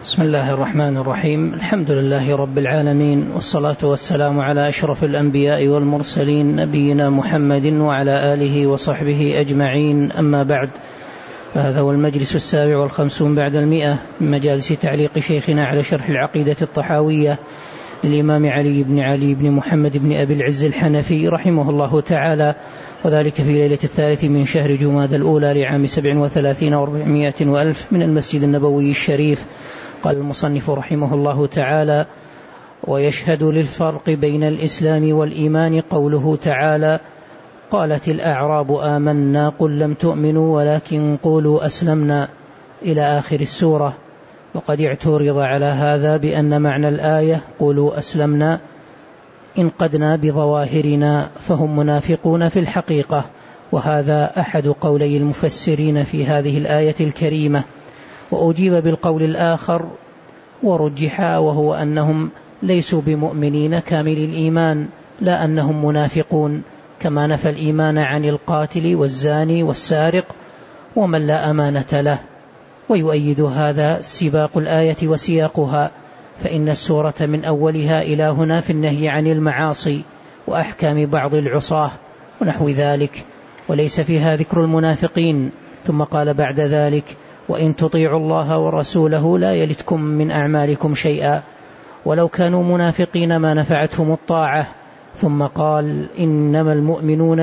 بسم الله الرحمن الرحيم. الحمد لله رب العالمين، والصلاة والسلام على أشرف الأنبياء والمرسلين، نبينا محمد وعلى آله وصحبه أجمعين. أما بعد، فهذا هو المجلس 57 بعد 100 من مجالس تعليق شيخنا على شرح العقيدة الطحاوية للإمام علي بن محمد بن أبي العز الحنفي رحمه الله تعالى، وذلك في ليلة 3 من شهر جمادى الأولى لعام 37 و400 وألف من المسجد النبوي الشريف. قال المصنف رحمه الله تعالى: ويشهد للفرق بين الإسلام والإيمان قوله تعالى: قالت الأعراب آمنا قل لم تؤمنوا ولكن قولوا أسلمنا، إلى آخر السورة. وقد اعترض على هذا بأن معنى الآية قولوا أسلمنا انقدنا بظواهرنا، فهم منافقون في الحقيقة، وهذا أحد قولي المفسرين في هذه الآية الكريمة. وأجيب بالقول الآخر ورجح، وهو أنهم ليسوا بمؤمنين كامل الإيمان، لا أنهم منافقون، كما نفى الإيمان عن القاتل والزاني والسارق ومن لا أمانة له. ويؤيد هذا سباق الآية وسياقها، فإن السورة من أولها إلى هنا في النهي عن المعاصي وأحكام بعض العصاة ونحو ذلك، وليس فيها ذكر المنافقين. ثم قال بعد ذلك: وإن تطيعوا الله ورسوله لا يلتكم من أعمالكم شيئا، ولو كانوا منافقين ما نفعتهم الطاعة. ثم قال: إنما المؤمنون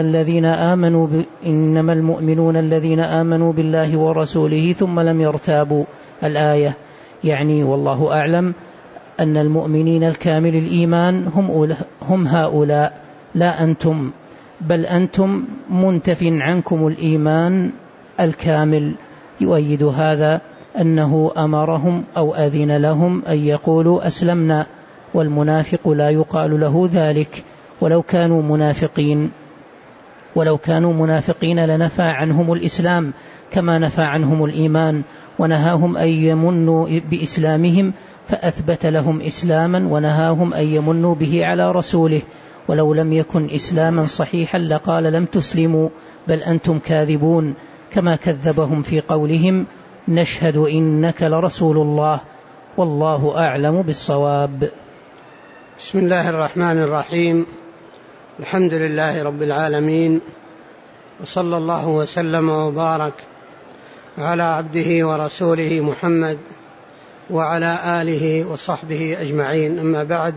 الذين آمنوا بالله ورسوله ثم لم يرتابوا، الآية. يعني والله أعلم أن المؤمنين الكامل الإيمان هم هؤلاء، لا أنتم، بل أنتم منتف عنكم الإيمان الكامل. يؤيد هذا أنه أمرهم أو أذن لهم أن يقولوا أسلمنا، والمنافق لا يقال له ذلك. ولو كانوا منافقين لنفى عنهم الإسلام كما نفى عنهم الإيمان، ونهاهم أن يمنوا بإسلامهم، فأثبت لهم إسلاما ونهاهم أن يمنوا به على رسوله. ولو لم يكن إسلاما صحيحا لقال لم تسلموا بل أنتم كاذبون، كما كذبهم في قولهم: نشهد إنك لرسول الله، والله أعلم بالصواب. بسم الله الرحمن الرحيم. الحمد لله رب العالمين، وصلى الله وسلم وبارك على عبده ورسوله محمد وعلى آله وصحبه أجمعين. أما بعد،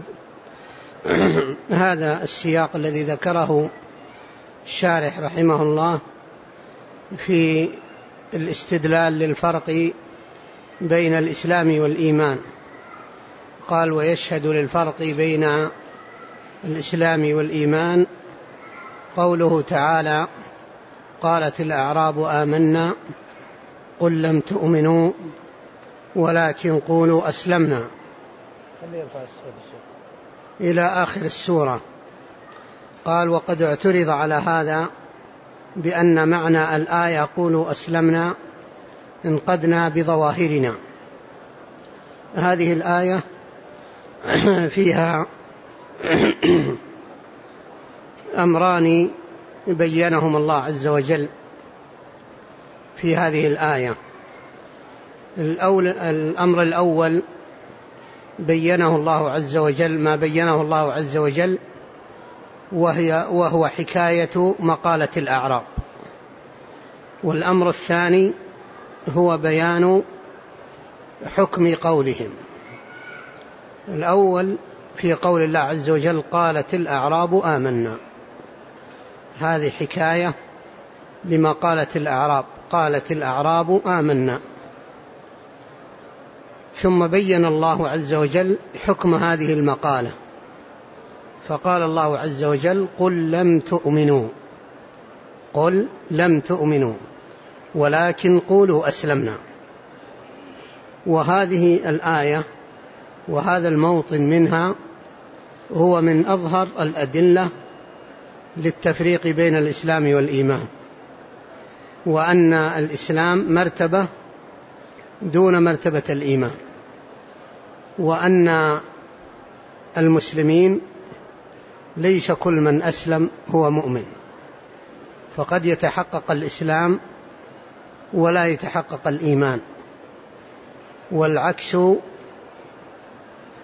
هذا السياق الذي ذكره الشارح رحمه الله في الاستدلال للفرق بين الإسلام والإيمان. قال: ويشهد للفرق بين الإسلام والإيمان قوله تعالى: قالت الأعراب آمنا قل لم تؤمنوا ولكن قولوا أسلمنا، إلى آخر السورة. قال: وقد اعترض على هذا بأن معنى الآية قولوا أسلمنا انقدنا بظواهرنا. هذه الآية فيها أمران بينهم الله عز وجل في هذه الآية. الأمر الأول بينه الله عز وجل، ما بينه الله عز وجل، وهو حكاية مقالة الأعراب. والأمر الثاني هو بيان حكم قولهم. الأول في قول الله عز وجل: قالت الأعراب آمنا، هذه حكاية لما قالت الأعراب، قالت الأعراب آمنا. ثم بين الله عز وجل حكم هذه المقالة، فقال الله عز وجل: قل لم تؤمنوا ولكن قولوا أسلمنا. وهذه الآية وهذا الموطن منها هو من أظهر الأدلة للتفريق بين الإسلام والإيمان، وأن الإسلام مرتبة دون مرتبة الإيمان، وأن المسلمين ليس كل من أسلم هو مؤمن، فقد يتحقق الإسلام ولا يتحقق الإيمان، والعكس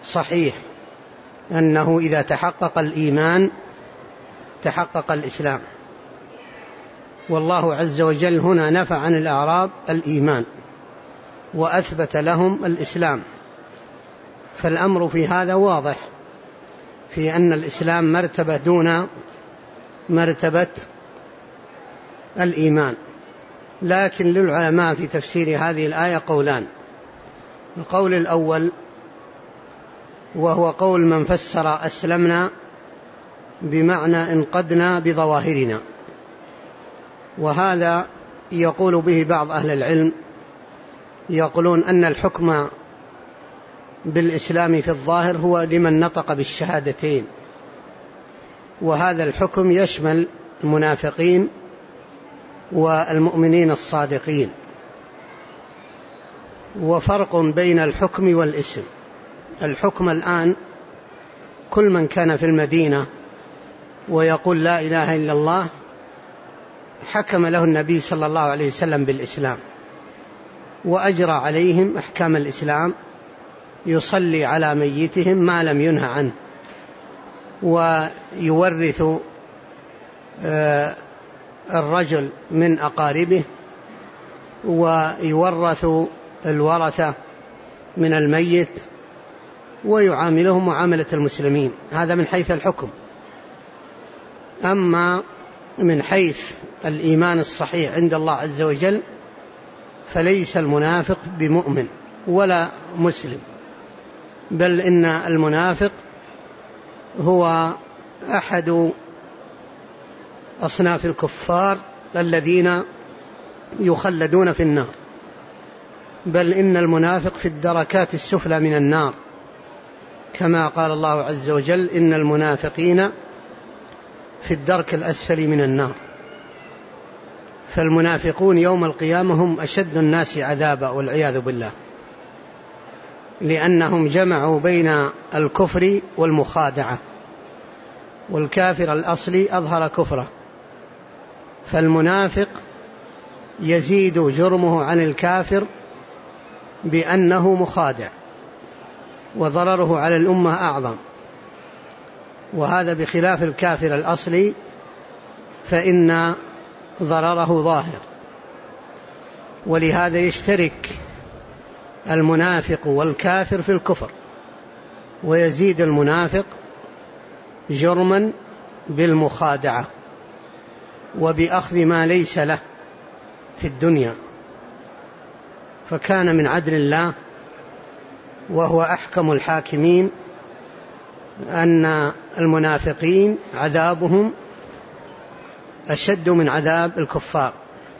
صحيح أنه إذا تحقق الإيمان تحقق الإسلام، والله عز وجل هنا نفى عن الأعراب الإيمان وأثبت لهم الإسلام، فالأمر في هذا واضح في أن الإسلام مرتبة دون مرتبة الإيمان. لكن للعلماء في تفسير هذه الآية قولان. القول الأول وهو قول من فسر أسلمنا بمعنى انقدنا بظواهرنا، وهذا يقول به بعض أهل العلم، يقولون أن الحكم بالإسلام في الظاهر هو لمن نطق بالشهادتين، وهذا الحكم يشمل المنافقين والمؤمنين الصادقين. وفرق بين الحكم والاسم. الحكم الآن كل من كان في المدينة ويقول لا إله إلا الله حكم له النبي صلى الله عليه وسلم بالإسلام وأجرى عليهم أحكام الإسلام، يصلي على ميتهم ما لم ينه عنه، ويورث الرجل من أقاربه، ويورث الورثة من الميت، ويعاملهم معاملة المسلمين. هذا من حيث الحكم. أما من حيث الإيمان الصحيح عند الله عز وجل فليس المنافق بمؤمن ولا مسلم، بل إن المنافق هو أحد أصناف الكفار الذين يخلدون في النار، بل إن المنافق في الدركات السفلى من النار، كما قال الله عز وجل إن المنافقين في الدرك الأسفل من النار. فالمنافقون يوم القيامة هم أشد الناس عذابا والعياذ بالله، لأنهم جمعوا بين الكفر والمخادعة، والكافر الأصلي أظهر كفره، فالمنافق يزيد جرمه عن الكافر بأنه مخادع، وضرره على الأمة أعظم، وهذا بخلاف الكافر الأصلي فإن ضرره ظاهر. ولهذا يشترك المنافق والكافر في الكفر، ويزيد المنافق جرما بالمخادعة وبأخذ ما ليس له في الدنيا. فكان من عدل الله وهو أحكم الحاكمين أن المنافقين عذابهم أشد من عذاب الكفار.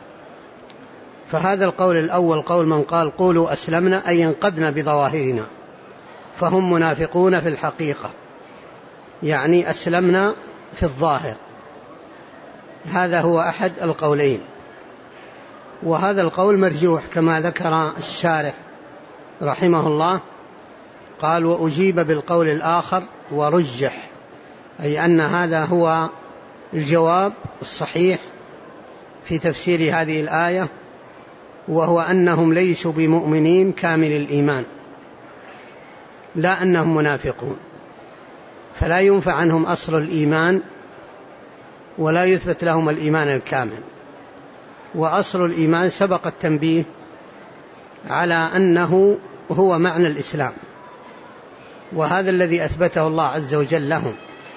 فهذا القول الأول قول من قال قولوا أسلمنا أي انقدنا بظواهرنا، فهم منافقون في الحقيقة، يعني أسلمنا في الظاهر. هذا هو أحد القولين، وهذا القول مرجوح كما ذكر الشارح رحمه الله، قال وأجيب بالقول الآخر ورجح، أي أن هذا هو الجواب الصحيح في تفسير هذه الآية، وهو أنهم ليسوا بمؤمنين كامل الإيمان، لا أنهم منافقون، فلا ينفع عنهم أصل الإيمان ولا يثبت لهم الإيمان الكامل. وأصل الإيمان سبق التنبيه على أنه هو معنى الإسلام، وهذا الذي أثبته الله عز وجل لهم.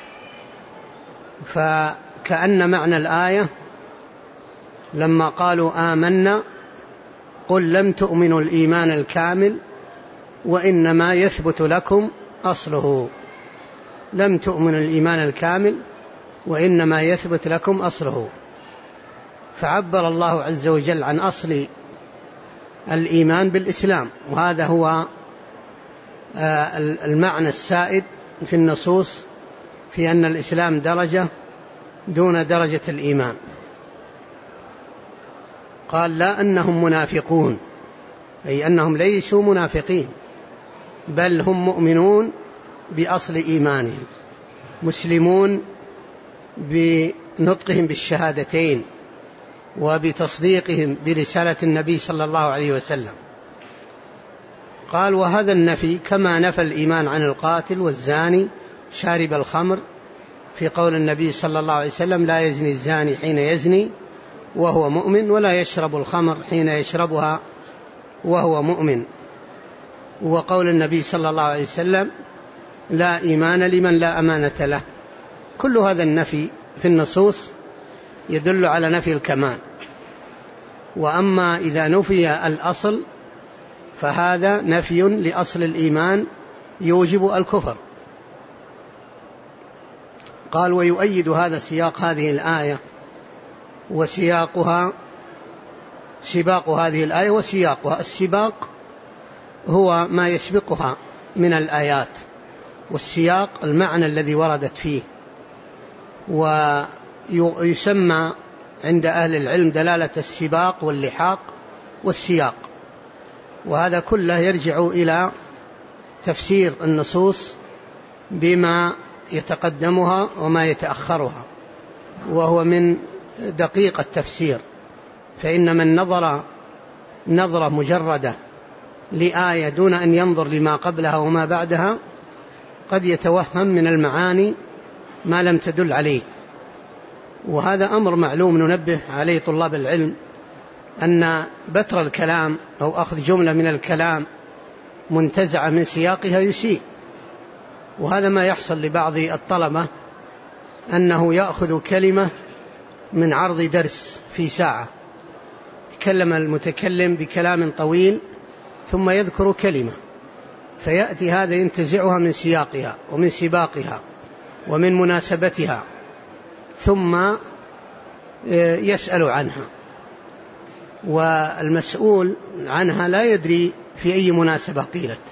فكأن معنى الآية لما قالوا آمنا قل لم تؤمنوا الإيمان الكامل وإنما يثبت لكم أصله، لم تؤمنوا الإيمان الكامل وإنما يثبت لكم أصله. فعبر الله عز وجل عن أصل الإيمان بالإسلام، وهذا هو المعنى السائد في النصوص في أن الإسلام درجة دون درجة الإيمان. قال لا أنهم منافقون، أي أنهم ليسوا منافقين، بل هم مؤمنون بأصل إيمانهم، مسلمون بنطقهم بالشهادتين وبتصديقهم برسالة النبي صلى الله عليه وسلم. قال: وهذا النفي كما نفى الإيمان عن القاتل والزاني شارب الخمر في قول النبي صلى الله عليه وسلم: لا يزني الزاني حين يزني وهو مؤمن، ولا يشرب الخمر حين يشربها وهو مؤمن، وقول النبي صلى الله عليه وسلم: لا إيمان لمن لا أمانة له. كل هذا النفي في النصوص يدل على نفي الكمال. وأما إذا نفي الأصل فهذا نفي لأصل الإيمان يوجب الكفر. قال: ويؤيد هذا سياق هذه الآية وسياقها، سباق هذه الآية وسياقها. السباق هو ما يسبقها من الآيات، والسياق المعنى الذي وردت فيه، ويسمى عند أهل العلم دلالة السباق واللحاق والسياق. وهذا كله يرجع إلى تفسير النصوص بما يتقدمها وما يتأخرها، وهو من دقيق التفسير. فإن من نظر نظرة مجردة لآية دون أن ينظر لما قبلها وما بعدها قد يتوهم من المعاني ما لم تدل عليه. وهذا أمر معلوم ننبه عليه طلاب العلم، أن بتر الكلام أو أخذ جملة من الكلام منتزعة من سياقها يسيء. وهذا ما يحصل لبعض الطلبة، أنه يأخذ كلمة من عرض درس في ساعة، تكلم المتكلم بكلام طويل ثم يذكر كلمة، فيأتي هذا ينتزعها من سياقها ومن سباقها ومن مناسبتها، ثم يسأل عنها، والمسؤول عنها لا يدري في أي مناسبة قيلت.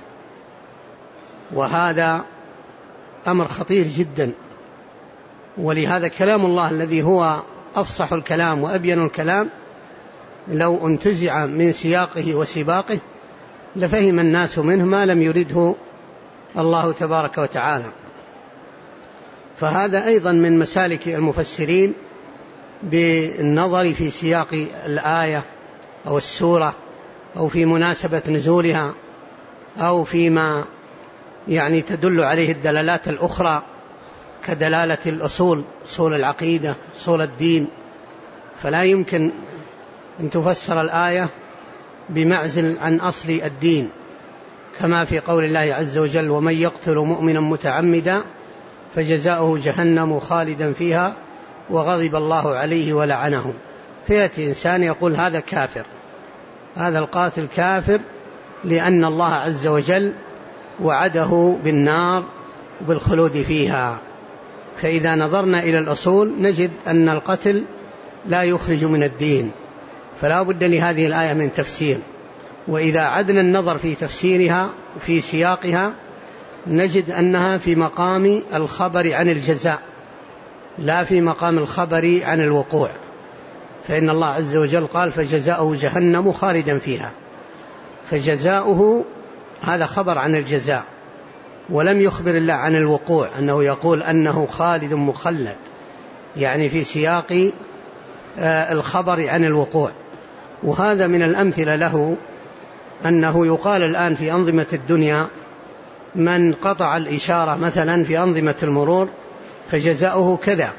وهذا أمر خطير جدا. ولهذا كلام الله الذي هو أفصح الكلام وأبين الكلام لو انتزع من سياقه وسباقه لفهم الناس منه ما لم يرده الله تبارك وتعالى. فهذا أيضا من مسالك المفسرين بالنظر في سياق الآية أو السورة أو في مناسبة نزولها أو فيما يعني تدل عليه الدلالات الأخرى كدلالة الأصول، أصول العقيدة، أصول الدين. فلا يمكن أن تفسر الآية بمعزل عن أصل الدين، كما في قول الله عز وجل: ومن يقتل مؤمنا متعمدا فجزاؤه جهنم خالدا فيها وغضب الله عليه ولعنه. فيأتي إنسان يقول هذا كافر، هذا القاتل كافر، لأن الله عز وجل وعده بالنار وبالخلود فيها. فإذا نظرنا إلى الأصول نجد أن القتل لا يخرج من الدين، فلا بد لهذه الآية من تفسير. وإذا عدنا النظر في تفسيرها في سياقها نجد أنها في مقام الخبر عن الجزاء لا في مقام الخبر عن الوقوع. فإن الله عز وجل قال: فجزاؤه جهنم خالدا فيها، فجزاؤه هذا خبر عن الجزاء، ولم يخبر الله عن الوقوع، أنه يقول أنه خالد مخلد، يعني في سياق الخبر عن الوقوع. وهذا من الأمثلة له أنه يقال الآن في أنظمة الدنيا: من قطع الإشارة مثلا في أنظمة المرور فجزاؤه كذا.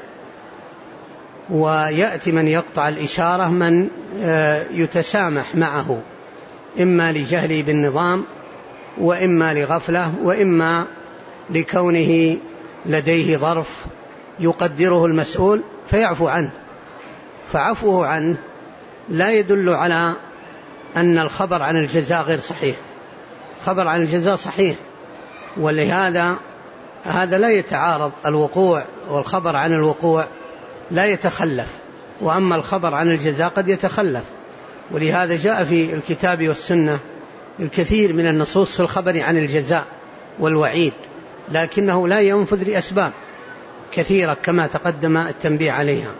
ويأتي من يقطع الإشارة من يتسامح معه، إما لجهله بالنظام، وإما لغفلة، وإما لكونه لديه ظرف يقدره المسؤول فيعفو عنه. فعفوه عنه لا يدل على أن الخبر عن الجزاء غير صحيح، خبر عن الجزاء صحيح. ولهذا هذا لا يتعارض، الوقوع والخبر عن الوقوع لا يتخلف، وأما الخبر عن الجزاء قد يتخلف. ولهذا جاء في الكتاب والسنة الكثير من النصوص في الخبر عن الجزاء والوعيد، لكنه لا ينفذ لأسباب كثيرة كما تقدم التنبيه عليها.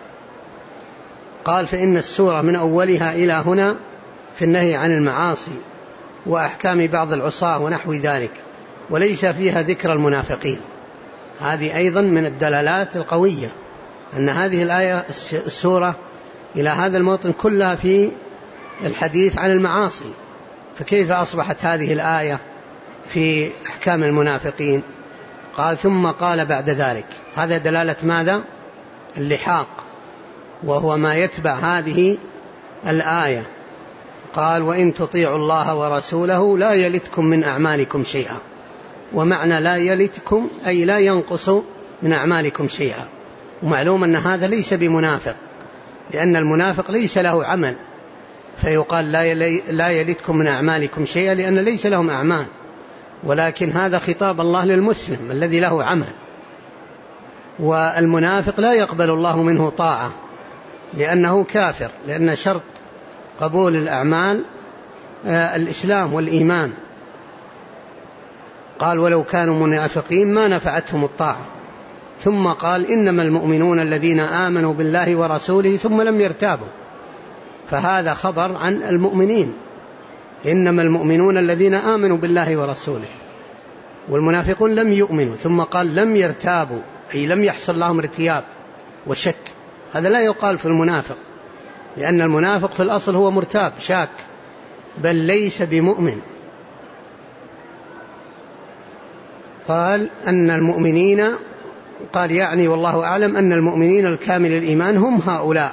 قال: فإن السورة من أولها إلى هنا في النهي عن المعاصي وأحكام بعض العصاة ونحو ذلك، وليس فيها ذكر المنافقين. هذه أيضا من الدلالات القوية، أن هذه الآية السورة إلى هذا الموطن كلها في الحديث عن المعاصي، فكيف أصبحت هذه الآية في أحكام المنافقين؟ قال ثم قال بعد ذلك. هذا دلالة ماذا؟ اللحاق، وهو ما يتبع هذه الآية. قال وإن تطيعوا الله ورسوله لا يلتكم من أعمالكم شيئا. ومعنى لا يلتكم أي لا ينقص من أعمالكم شيئا. ومعلوم أن هذا ليس بمنافق، لأن المنافق ليس له عمل، فيقال لا يلتكم من أعمالكم شيئا لأن ليس لهم أعمال. ولكن هذا خطاب الله للمسلم الذي له عمل. والمنافق لا يقبل الله منه طاعة لأنه كافر، لأن شرط قبول الأعمال الإسلام والإيمان. قال ولو كانوا منافقين ما نفعتهم الطاعة. ثم قال إنما المؤمنون الذين آمنوا بالله ورسوله ثم لم يرتابوا، فهذا خبر عن المؤمنين. إنما المؤمنون الذين آمنوا بالله ورسوله، والمنافقون لم يؤمنوا. ثم قال لم يرتابوا أي لم يحصل لهم ارتياب وشك. هذا لا يقال في المنافق، لأن المنافق في الأصل هو مرتاب شاك، بل ليس بمؤمن. قال أن المؤمنين، قال يعني والله أعلم أن المؤمنين الكامل الإيمان هم هؤلاء،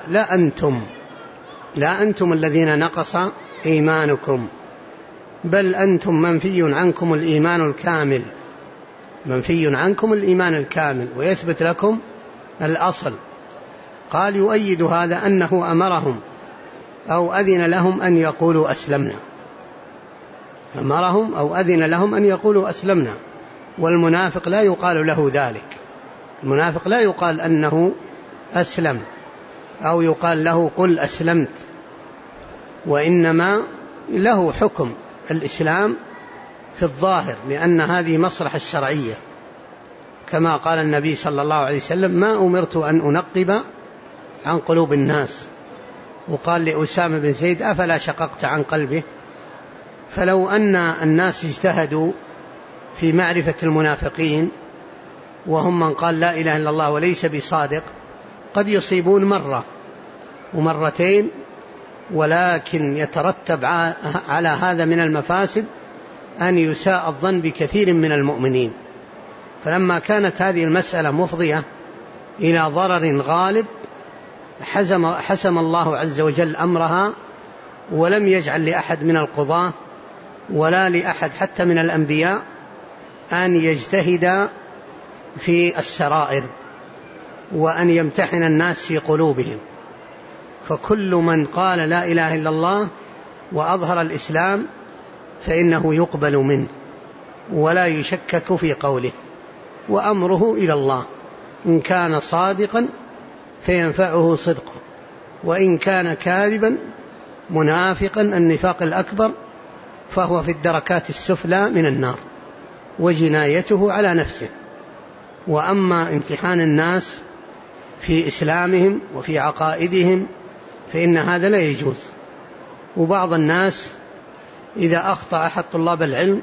لا أنتم الذين نقص إيمانكم، بل أنتم منفي عنكم الإيمان الكامل، منفي عنكم الإيمان الكامل ويثبت لكم الأصل. قال يؤيد هذا أنه أمرهم أو أذن لهم أن يقولوا أسلمنا، أمرهم أو أذن لهم أن يقولوا أسلمنا. والمنافق لا يقال له ذلك، المنافق لا يقال أنه أسلم أو يقال له قل أسلمت، وإنما له حكم الإسلام في الظاهر، لأن هذه مصلحة الشرعية، كما قال النبي صلى الله عليه وسلم ما أمرت أن أنقب عن قلوب الناس. وقال لأسامة بن زيد أفلا شققت عن قلبه؟ فلو أن الناس اجتهدوا في معرفة المنافقين، وهم من قال لا إله إلا الله وليس بصادق، قد يصيبون مرة ومرتين، ولكن يترتب على هذا من المفاسد أن يساء الظن بكثير من المؤمنين. فلما كانت هذه المسألة مفضية إلى ضرر غالب حسم الله عز وجل أمرها، ولم يجعل لأحد من القضاة ولا لأحد حتى من الأنبياء أن يجتهد في السرائر وأن يمتحن الناس في قلوبهم. فكل من قال لا إله إلا الله وأظهر الإسلام فإنه يقبل منه ولا يشكك في قوله، وأمره إلى الله، إن كان صادقا فينفعه صدقه، وإن كان كاذبا منافقا النفاق الأكبر فهو في الدركات السفلى من النار وجنايته على نفسه. وأما امتحان الناس في إسلامهم وفي عقائدهم فإن هذا لا يجوز. وبعض الناس إذا أخطأ أحد طلاب العلم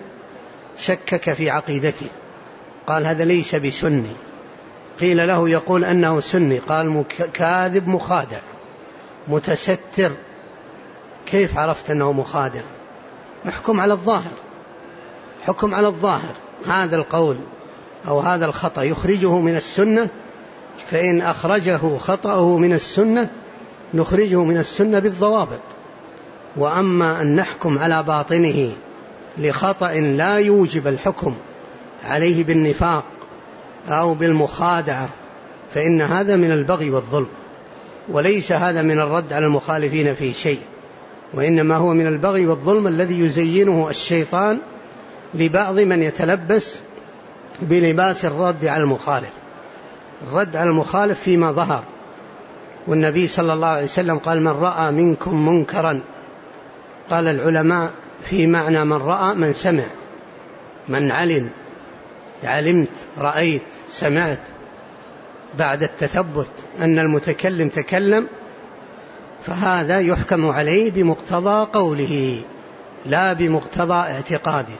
شكك في عقيدته، قال هذا ليس بسني، قيل له يقول أنه سني، قال كاذب مخادع متستر. كيف عرفت أنه مخادع؟ احكم على الظاهر، حكم على الظاهر. هذا القول أو هذا الخطأ يخرجه من السنة، فإن أخرجه خطأه من السنة نخرجه من السنة بالضوابط. وأما أن نحكم على باطنه لخطأ لا يوجب الحكم عليه بالنفاق أو بالمخادعة فإن هذا من البغي والظلم، وليس هذا من الرد على المخالفين في شيء، وإنما هو من البغي والظلم الذي يزينه الشيطان لبعض من يتلبس بلباس الرد على المخالف، الرد على المخالف فيما ظهر. والنبي صلى الله عليه وسلم قال من رأى منكم منكرا، قال العلماء في معنى من رأى من سمع، من علم، علمت، رأيت، سمعت، بعد التثبت أن المتكلم تكلم، فهذا يحكم عليه بمقتضى قوله لا بمقتضى اعتقاده.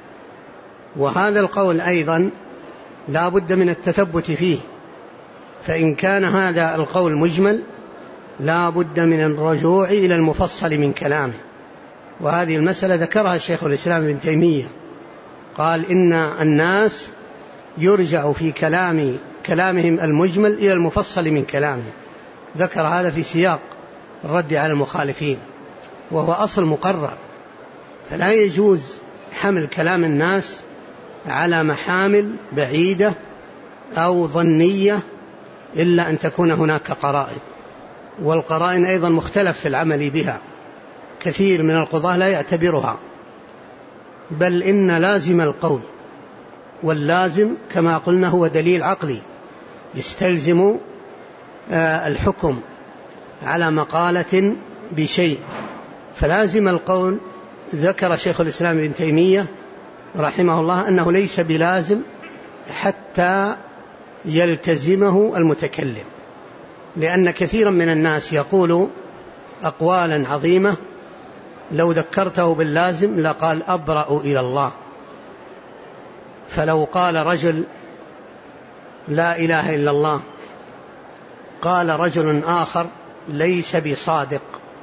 وهذا القول أيضا لا بد من التثبت فيه، فإن كان هذا القول مجمل لا بد من الرجوع إلى المفصل من كلامه، وهذه المسألة ذكرها الشيخ الإسلام ابن تيمية، قال إن الناس يرجع في كلامهم المجمل إلى المفصل من كلامه، ذكر هذا في سياق الرد على المخالفين، وهو أصل مقرر. فلا يجوز حمل كلام الناس على محامل بعيدة أو ظنية إلا أن تكون هناك قرائن، والقرائن أيضا مختلف في العمل بها، كثير من القضاة لا يعتبرها، بل إن لازم القول، واللازم كما قلنا هو دليل عقلي يستلزم الحكم على مقالة بشيء، فلازم القول. ذكر شيخ الإسلام ابن تيمية رحمه الله أنه ليس بلازم حتى يلتزمه المتكلم، لأن كثيرا من الناس يقول أقوالا عظيمة لو ذكرته باللازم لقال أبرأ إلى الله. فلو قال رجل لا إله إلا الله، قال رجل آخر ليس بصادق،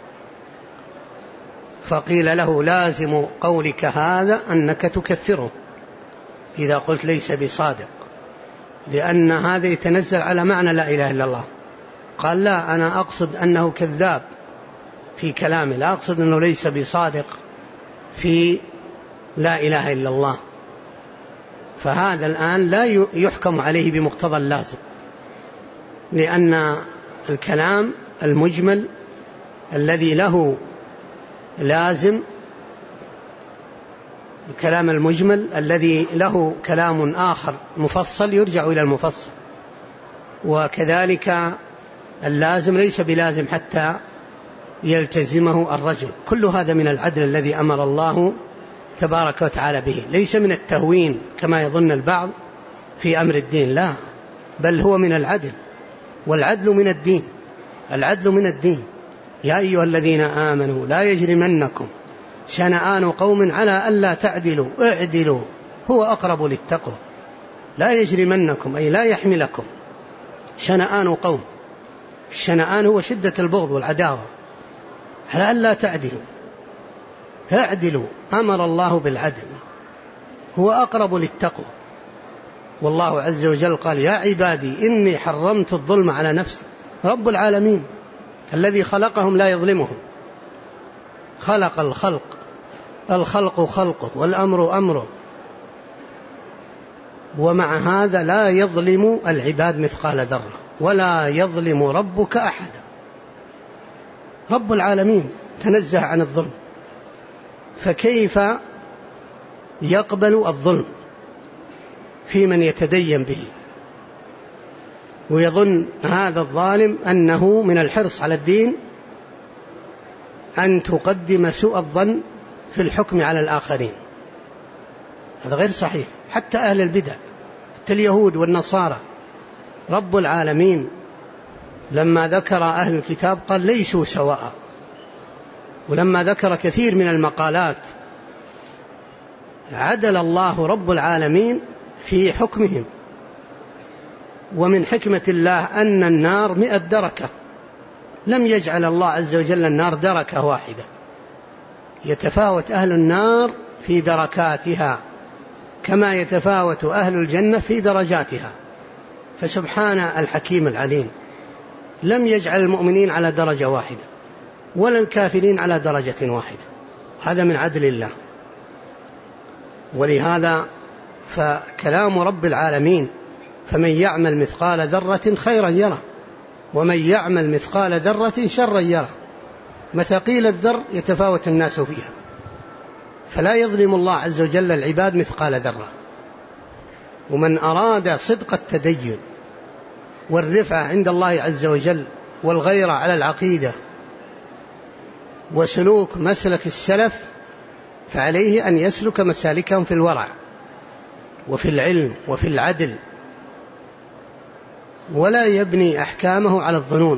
فقيل له لازم قولك هذا أنك تكفره إذا قلت ليس بصادق، لأن هذا يتنزل على معنى لا إله إلا الله. قال لا، أنا أقصد أنه كذاب في كلامه، لا أقصد أنه ليس بصادق في لا إله إلا الله. فهذا الآن لا يحكم عليه بمقتضى اللازم، لأن الكلام المجمل الذي له لازم، الكلام المجمل الذي له كلام آخر مفصل يرجع إلى المفصل، وكذلك اللازم ليس بلازم حتى يلتزمه الرجل. كل هذا من العدل الذي أمر الله تبارك وتعالى به، ليس من التهوين كما يظن البعض في أمر الدين، لا، بل هو من العدل، والعدل من الدين، العدل من الدين. يا أيها الذين آمنوا لا يجرمنكم شنآن قوم على ألا تعدلوا اعدلوا هو أقرب للتقوى. لا يجرمنكم أي لا يحملكم شنآن قوم، الشنآن هو شدة البغض والعداوة، على ألا تعدلوا اعدلوا، أمر الله بالعدل، هو أقرب للتقوى. والله عز وجل قال يا عبادي إني حرمت الظلم على نفسي. رب العالمين الذي خلقهم لا يظلمهم، خلق الخلق، الخلق خلقه والأمر أمره، ومع هذا لا يظلم العباد مثقال ذرة، ولا يظلم ربك أحدا. رب العالمين تنزه عن الظلم، فكيف يقبل الظلم في من يتدين به؟ ويظن هذا الظالم أنه من الحرص على الدين أن تقدم سوء الظن في الحكم على الآخرين. هذا غير صحيح. حتى أهل البدع، حتى اليهود والنصارى، رب العالمين لما ذكر أهل الكتاب قال ليسوا سواء، ولما ذكر كثير من المقالات عدل الله رب العالمين في حكمهم. ومن حكمة الله أن النار 100 دركة، لم يجعل الله عز وجل النار دركة واحدة، يتفاوت أهل النار في دركاتها كما يتفاوت أهل الجنة في درجاتها. فسبحان الحكيم العليم، لم يجعل المؤمنين على درجة واحدة ولا الكافرين على درجة واحدة، هذا من عدل الله. ولهذا فكلام رب العالمين فمن يعمل مثقال ذرة خيرا يره، ومن يعمل مثقال ذرة شرا يره. مثاقيل الذر يتفاوت الناس فيها، فلا يظلم الله عز وجل العباد مثقال ذرة. ومن أراد صدق التدين والرفعة عند الله عز وجل والغيرة على العقيدة وسلوك مسلك السلف، فعليه أن يسلك مسالكهم في الورع وفي العلم وفي العدل، ولا يبني أحكامه على الظنون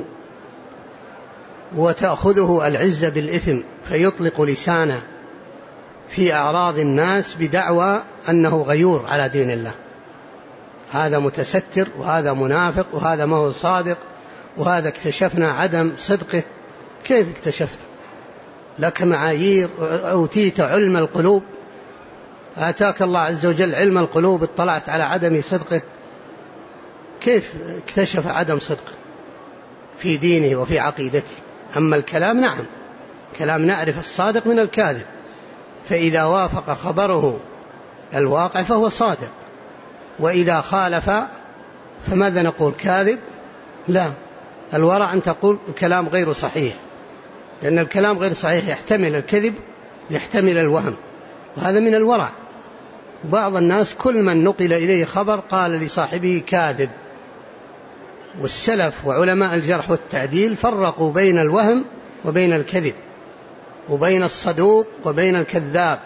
وتأخذه العزة بالإثم فيطلق لسانه في أعراض الناس بدعوى أنه غيور على دين الله. هذا متستر، وهذا منافق، وهذا ما هو صادق، وهذا اكتشفنا عدم صدقه. كيف اكتشفت؟ لك معايير، أوتيت علم القلوب، آتاك الله عز وجل علم القلوب، اطلعت على عدم صدقه، كيف اكتشف عدم صدقه في دينه وفي عقيدته؟ أما الكلام نعم، كلام نعرف الصادق من الكاذب، فإذا وافق خبره الواقع فهو صادق، وإذا خالف فماذا نقول؟ كاذب؟ لا، الورع أن تقول الكلام غير صحيح، لأن الكلام غير صحيح يحتمل الكذب، يحتمل الوهم، وهذا من الورع. بعض الناس كل من نقل إليه خبر قال لصاحبه كاذب، والسلف وعلماء الجرح والتعديل فرقوا بين الوهم وبين الكذب، وبين الصدوق وبين الكذاب.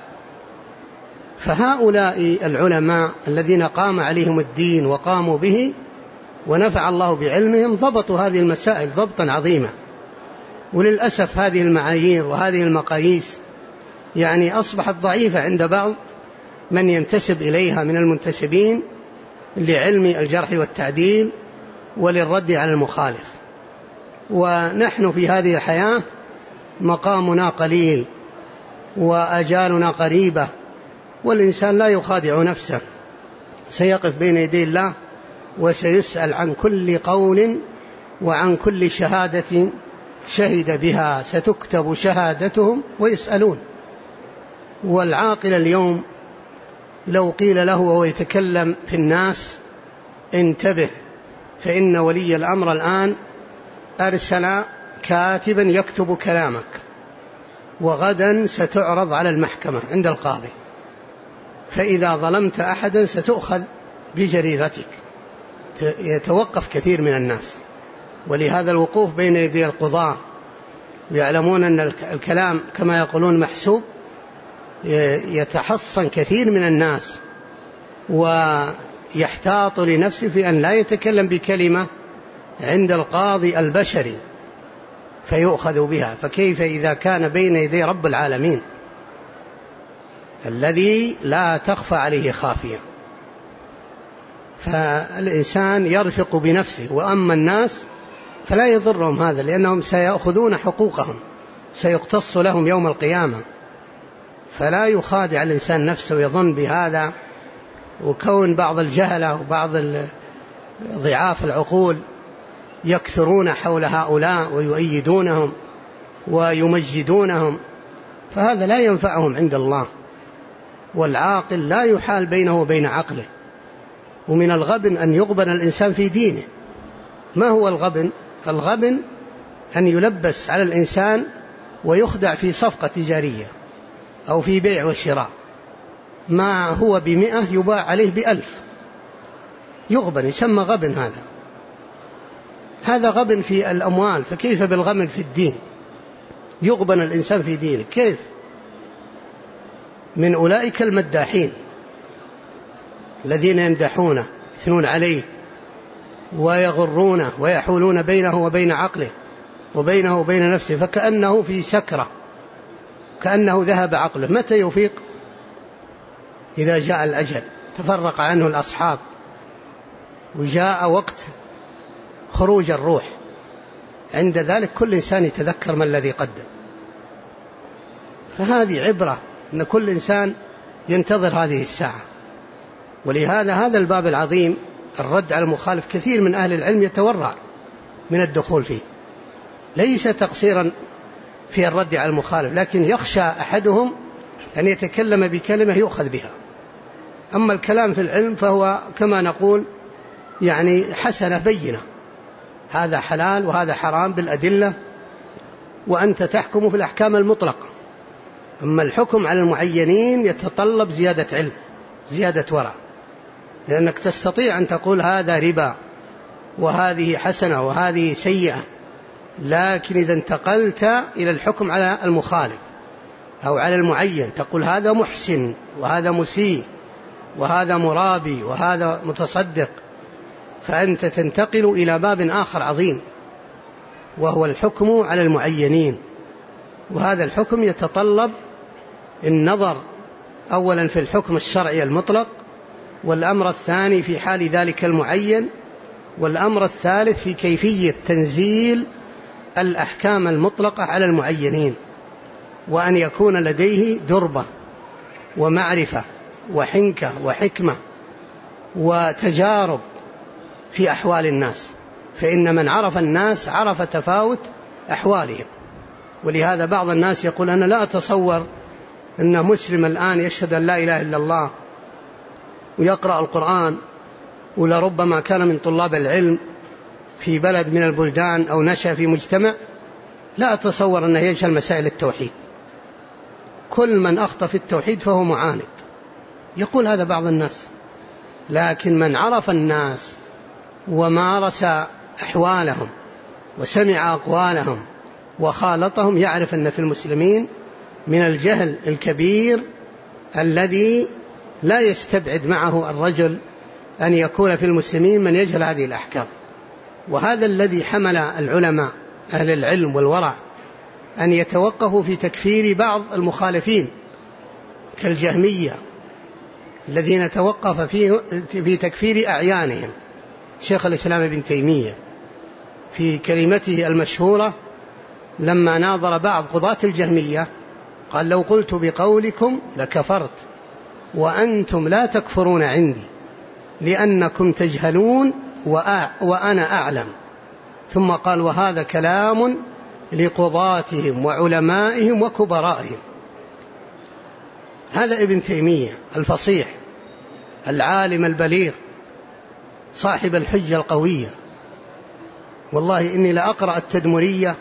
فهؤلاء العلماء الذين قام عليهم الدين وقاموا به ونفع الله بعلمهم ضبطوا هذه المسائل ضبطا عظيما. وللأسف هذه المعايير وهذه المقاييس يعني أصبحت ضعيفة عند بعض من ينتسب إليها من المنتسبين لعلم الجرح والتعديل وللرد على المخالف. ونحن في هذه الحياة مقامنا قليل وأجالنا قريبة، والإنسان لا يخادع نفسه، سيقف بين يدي الله وسيسأل عن كل قول وعن كل شهادة شهد بها، ستكتب شهادتهم ويسألون. والعاقل اليوم لو قيل له وهو يتكلم في الناس انتبه فإن ولي الأمر الآن أرسل كاتبا يكتب كلامك، وغدا ستعرض على المحكمة عند القاضي، فإذا ظلمت أحدا ستؤخذ بجريرتك. يتوقف كثير من الناس، ولهذا الوقوف بين يدي القضاة ويعلمون أن الكلام كما يقولون محسوب، يتحصن كثير من الناس ويحتاط لنفسه في أن لا يتكلم بكلمة عند القاضي البشري فيؤخذ بها، فكيف إذا كان بين يدي رب العالمين الذي لا تخفى عليه خافية؟ فالإنسان يرفق بنفسه، وأما الناس فلا يضرهم هذا، لأنهم سيأخذون حقوقهم، سيقتص لهم يوم القيامة. فلا يخادع الإنسان نفسه ويظن بهذا. وكون بعض الجهلة وبعض ضعاف العقول يكثرون حول هؤلاء ويؤيدونهم ويمجدونهم، فهذا لا ينفعهم عند الله. والعاقل لا يحال بينه وبين عقله. ومن الغبن أن يغبن الإنسان في دينه. ما هو الغبن؟ الغبن أن يلبس على الإنسان ويخدع في صفقة تجارية أو في بيع وشراء، ما هو ب100 يباع عليه ب1000، يغبن، يسمى غبن. هذا غبن في الأموال، فكيف بالغبن في الدين؟ يغبن الإنسان في دينه كيف؟ من أولئك المداحين الذين يمدحونه يثنون عليه ويغرونه ويحولون بينه وبين عقله وبينه وبين نفسه، فكأنه في سكرة، كأنه ذهب عقله. متى يفيق؟ إذا جاء الأجل، تفرق عنه الأصحاب وجاء وقت خروج الروح، عند ذلك كل إنسان يتذكر ما الذي قدم. فهذه عبرة أن كل إنسان ينتظر هذه الساعة. ولهذا هذا الباب العظيم الرد على المخالف كثير من أهل العلم يتورع من الدخول فيه، ليس تقصيرا في الرد على المخالف، لكن يخشى أحدهم أن يتكلم بكلمة يؤخذ بها. أما الكلام في العلم فهو كما نقول يعني حسنة بينة، هذا حلال وهذا حرام بالأدلة، وأنت تحكم في الأحكام المطلقة. أما الحكم على المعينين يتطلب زيادة علم، زيادة ورع، لأنك تستطيع أن تقول هذا ربا وهذه حسنة وهذه سيئة، لكن إذا انتقلت إلى الحكم على المخالف أو على المعين تقول هذا محسن وهذا مسيء وهذا مرابي وهذا متصدق، فأنت تنتقل إلى باب آخر عظيم وهو الحكم على المعينين. وهذا الحكم يتطلب النظر أولا في الحكم الشرعي المطلق، والأمر الثاني في حال ذلك المعين، والأمر الثالث في كيفية تنزيل الأحكام المطلقة على المعينين. وأن يكون لديه دربة ومعرفة وحنكة وحكمة وتجارب في أحوال الناس، فإن من عرف الناس عرف تفاوت أحوالهم. ولهذا بعض الناس يقول أنا لا أتصور أن مسلم الآن يشهد أن لا إله إلا الله ويقرأ القرآن، ولربما كان من طلاب العلم في بلد من البلدان أو نشأ في مجتمع، لا أتصور أنه يجهل مسائل التوحيد. كل من أخطأ في التوحيد فهو معاند، يقول هذا بعض الناس. لكن من عرف الناس ومارس أحوالهم وسمع أقوالهم وخالطهم يعرف أن في المسلمين من الجهل الكبير الذي لا يستبعد معه الرجل أن يكون في المسلمين من يجهل هذه الأحكام. وهذا الذي حمل العلماء أهل العلم والورع أن يتوقفوا في تكفير بعض المخالفين كالجهمية الذين توقف في تكفير أعيانهم. شيخ الإسلام ابن تيمية في كلمته المشهورة لما ناظر بعض قضاة الجهمية قال لو قلت بقولكم لكفرت وأنتم لا تكفرون عندي لأنكم تجهلون وأنا أعلم. ثم قال وهذا كلام لقضاتهم وعلمائهم وكبرائهم. هذا ابن تيمية الفصيح العالم البليغ صاحب الحجة القوية. والله إني لأقرأ التدمرية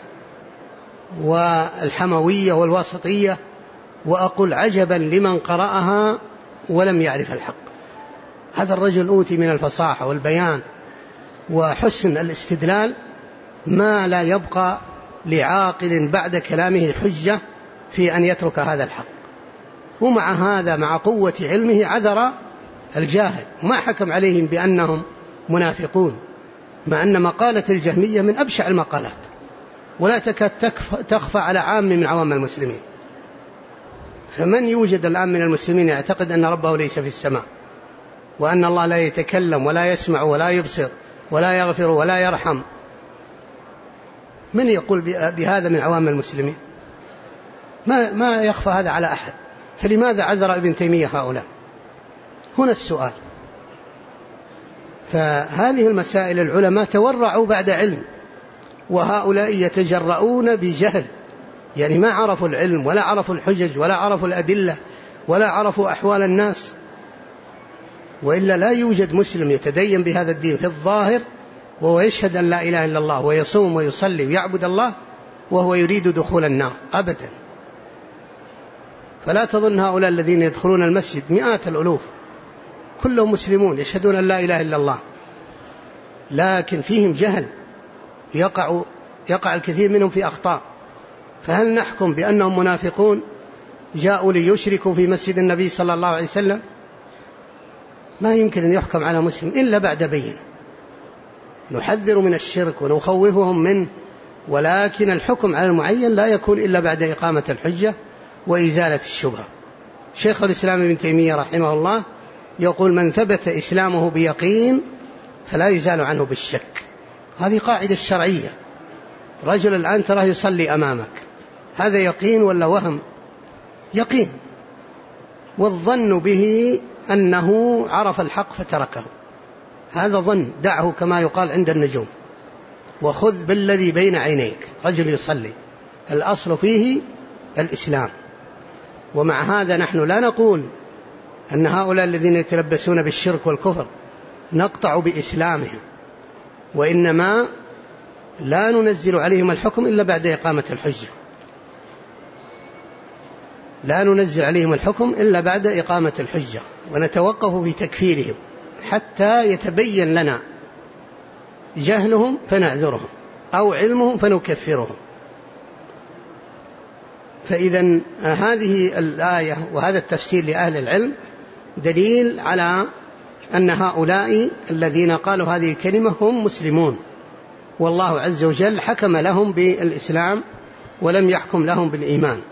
والحموية والواسطية وأقول عجبا لمن قرأها ولم يعرف الحق. هذا الرجل أوتي من الفصاحة والبيان وحسن الاستدلال ما لا يبقى لعاقل بعد كلامه حجة في أن يترك هذا الحق. ومع هذا مع قوة علمه عذر الجاهل وما حكم عليهم بأنهم منافقون، مع أن مقالة الجهمية من أبشع المقالات ولا تكاد تخفى على عام من عوام المسلمين. فمن يوجد الآن من المسلمين يعتقد أن ربه ليس في السماء وأن الله لا يتكلم ولا يسمع ولا يبصر ولا يغفر ولا يرحم؟ من يقول بهذا من عوام المسلمين؟ ما يخفى هذا على أحد. فلماذا عذر ابن تيمية هؤلاء؟ هنا السؤال. فهذه المسائل العلماء تورعوا بعد علم، وهؤلاء يتجرؤون بجهل، يعني ما عرفوا العلم ولا عرفوا الحجج ولا عرفوا الأدلة ولا عرفوا أحوال الناس. وإلا لا يوجد مسلم يتدين بهذا الدين في الظاهر وهو يشهد أن لا إله إلا الله ويصوم ويصلي ويعبد الله وهو يريد دخول النار أبدا. فلا تظن هؤلاء الذين يدخلون المسجد مئات الألوف كلهم مسلمون يشهدون أن لا إله إلا الله، لكن فيهم جهل يقع الكثير منهم في أخطاء. فهل نحكم بأنهم منافقون جاءوا ليشركوا في مسجد النبي صلى الله عليه وسلم؟ ما يمكن أن يحكم على مسلم إلا بعد بينة. نحذر من الشرك ونخوفهم منه، ولكن الحكم على المعين لا يكون إلا بعد إقامة الحجة وإزالة الشبهة. شيخ الإسلام ابن تيمية رحمه الله يقول من ثبت إسلامه بيقين فلا يزال عنه بالشك. هذه قاعدة شرعية. رجل الآن تراه يصلي أمامك، هذا يقين ولا وهم؟ يقين. والظن به أنه عرف الحق فتركه، هذا ظن، دعه كما يقال عند النجوم، وخذ بالذي بين عينيك. رجل يصلي الأصل فيه الإسلام. ومع هذا نحن لا نقول أن هؤلاء الذين يتلبسون بالشرك والكفر نقطع بإسلامهم، وإنما لا ننزل عليهم الحكم إلا بعد إقامة الحجة. لا ننزل عليهم الحكم إلا بعد إقامة الحجة، ونتوقف في تكفيرهم حتى يتبين لنا جهلهم فنعذرهم أو علمهم فنكفرهم. فإذا هذه الآية وهذا التفسير لأهل العلم دليل على أن هؤلاء الذين قالوا هذه الكلمة هم مسلمون، والله عز وجل حكم لهم بالإسلام ولم يحكم لهم بالإيمان.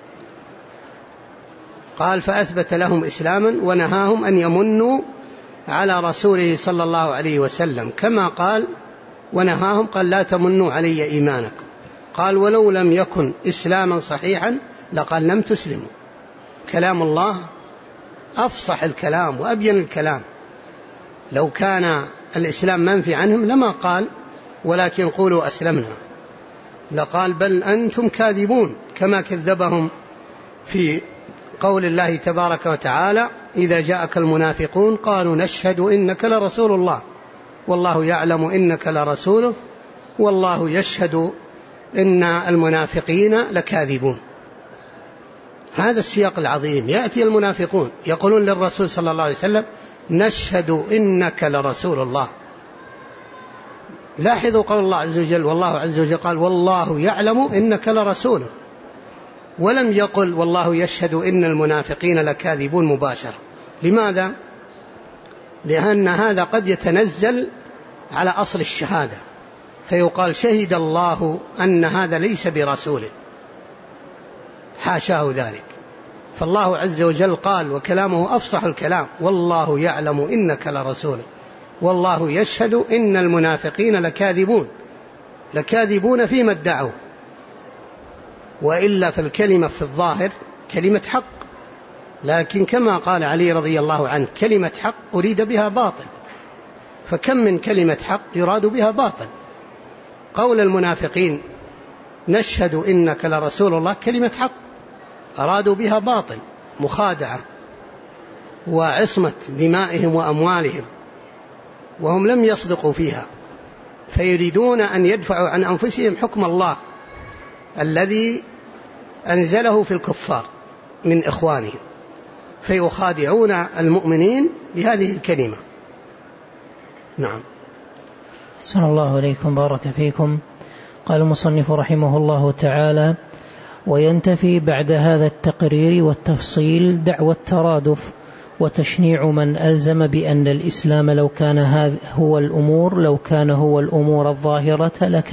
قال فأثبت لهم إسلاما ونهاهم أن يمنوا على رسوله صلى الله عليه وسلم، كما قال ونهاهم قال لا تمنوا علي إيمانكم قال ولو لم يكن إسلاما صحيحا لقال لم تسلموا. كلام الله أفصح الكلام وأبين الكلام. لو كان الإسلام منفي عنهم لما قال ولكن قولوا أسلمنا، لقال بل أنتم كاذبون، كما كذبهم في قول الله تبارك وتعالى إذا جاءك المنافقون قالوا نشهد إنك لرسول الله والله يعلم إنك لرسوله والله يشهد إن المنافقين لكاذبون. هذا السياق العظيم. يأتي المنافقون يقولون للرسول صلى الله عليه وسلم نشهد إنك لرسول الله. لاحظوا قول الله عز وجل، والله عز وجل قال والله يعلم إنك لرسوله، ولم يقل والله يشهد إن المنافقين لكاذبون مباشرة. لماذا؟ لأن هذا قد يتنزل على أصل الشهادة، فيقال شهد الله أن هذا ليس برسوله، حاشاه ذلك. فالله عز وجل قال وكلامه أفصح الكلام والله يعلم إنك لرسوله والله يشهد إن المنافقين لكاذبون، لكاذبون فيما ادعوا. وإلا فالكلمة في الظاهر كلمة حق، لكن كما قال علي رضي الله عنه كلمة حق أريد بها باطل، فكم من كلمة حق يراد بها باطل. قول المنافقين نشهد إنك لرسول الله كلمة حق أرادوا بها باطل، مخادعة وعصمة دمائهم وأموالهم، وهم لم يصدقوا فيها، فيريدون أن يدفعوا عن أنفسهم حكم الله الذي أنزله في الكفار من إخوانهم، فيخادعون المؤمنين بهذه الكلمة. نعم. أحسن الله إليكم، بارك فيكم. قال المصنف رحمه الله تعالى: وينتفي بعد هذا التقرير والتفصيل دعوى الترادف وتشنيع من ألزم بأن الإسلام لو كان هو الأمور الظاهرة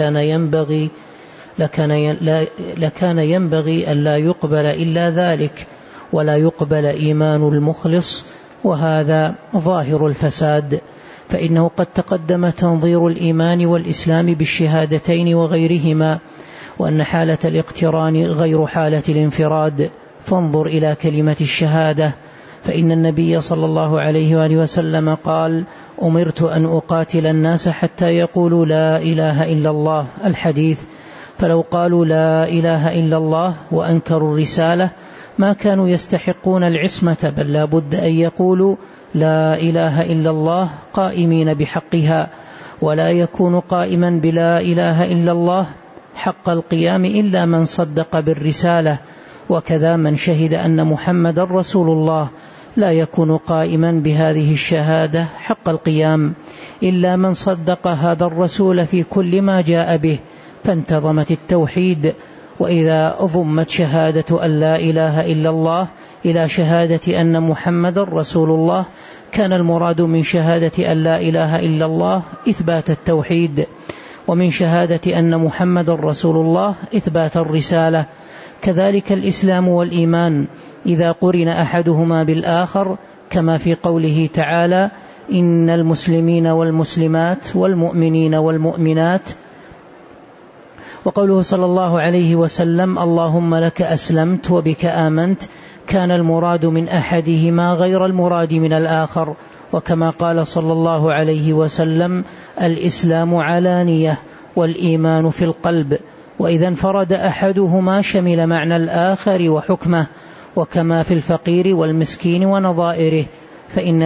لكان ينبغي أن لا يقبل إلا ذلك، ولا يقبل إيمان المخلص، وهذا ظاهر الفساد، فإنه قد تقدم تنظير الإيمان والإسلام بالشهادتين وغيرهما، وأن حالة الاقتران غير حالة الانفراد. فانظر إلى كلمة الشهادة، فإن النبي صلى الله عليه وآله وسلم قال: أمرت أن أقاتل الناس حتى يقولوا لا إله إلا الله، الحديث. فلو قالوا لا إله إلا الله وأنكروا الرسالة ما كانوا يستحقون العصمة، بل لا بد أن يقولوا لا إله إلا الله قائمين بحقها، ولا يكون قائما بلا إله إلا الله حق القيام إلا من صدق بالرسالة. وكذا من شهد أن محمد رسول الله لا يكون قائما بهذه الشهادة حق القيام إلا من صدق هذا الرسول في كل ما جاء به، فانتظمت التوحيد. وإذا ضمت شهادة أن لا إله إلا الله إلى شهادة أن محمد رسول الله كان المراد من شهادة أن لا إله إلا الله إثبات التوحيد، ومن شهادة أن محمد رسول الله إثبات الرسالة. كذلك الإسلام والإيمان إذا قرن أحدهما بالآخر، كما في قوله تعالى: إن المسلمين والمسلمات والمؤمنين والمؤمنات، وقوله صلى الله عليه وسلم: اللهم لك أسلمت وبك آمنت، كان المراد من أحدهما غير المراد من الآخر. وكما قال صلى الله عليه وسلم: الإسلام علانية والإيمان في القلب، وإذا انفرد أحدهما شمل معنى الآخر وحكمه. وكما في الفقير والمسكين ونظائره، فإن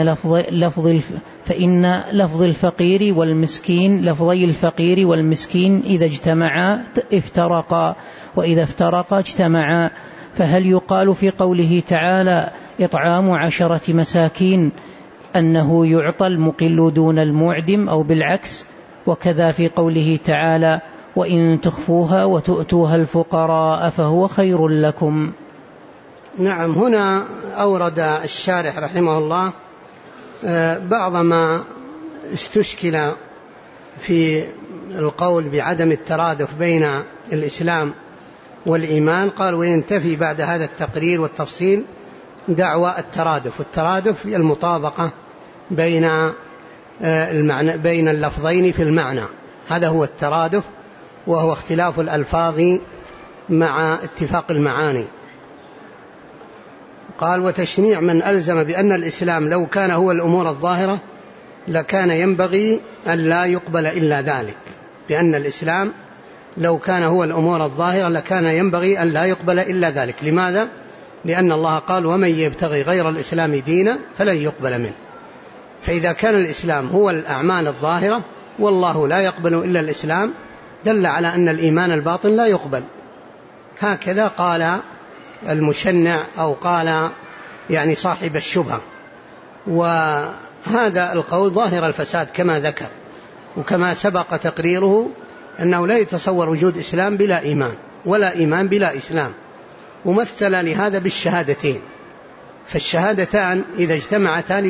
لفظ الفقير والمسكين لفظي الفقير والمسكين إذا اجتمعا افترقا، وإذا افترقا اجتمعا. فهل يقال في قوله تعالى: إطعام 10 مساكين أنه يعطى المقل دون المعدم، أو بالعكس؟ وكذا في قوله تعالى: وإن تخفوها وتؤتوها الفقراء فهو خير لكم. نعم. هنا أورد الشارح رحمه الله بعض ما استشكل في القول بعدم الترادف بين الإسلام والإيمان. قال: وينتفي بعد هذا التقرير والتفصيل دعوى الترادف. والترادف المطابقة بين اللفظين في المعنى، هذا هو الترادف. وهو اختلاف الألفاظ مع اتفاق المعاني. قال: وتشنيع من ألزم بأن الإسلام لو كان هو الأمور الظاهرة لكان ينبغي أن لا يقبل إلا ذلك، بأن الإسلام لو كان هو الأمور الظاهرة لكان ينبغي أن لا يقبل إلا ذلك. لماذا؟ لأن الله قال: ومن يبتغي غير الإسلام دينا فلن يقبل منه. فإذا كان الإسلام هو الأعمال الظاهرة والله لا يقبل إلا الإسلام، دل على أن الإيمان الباطن لا يقبل. هكذا قال المشنع أو قال يعني صاحب الشبهة. وهذا القول ظاهر الفساد كما ذكر، وكما سبق تقريره أنه لا يتصور وجود إسلام بلا إيمان، ولا إيمان بلا إسلام. ومثل لهذا بالشهادتين، فالشهادتان إذا اجتمعتان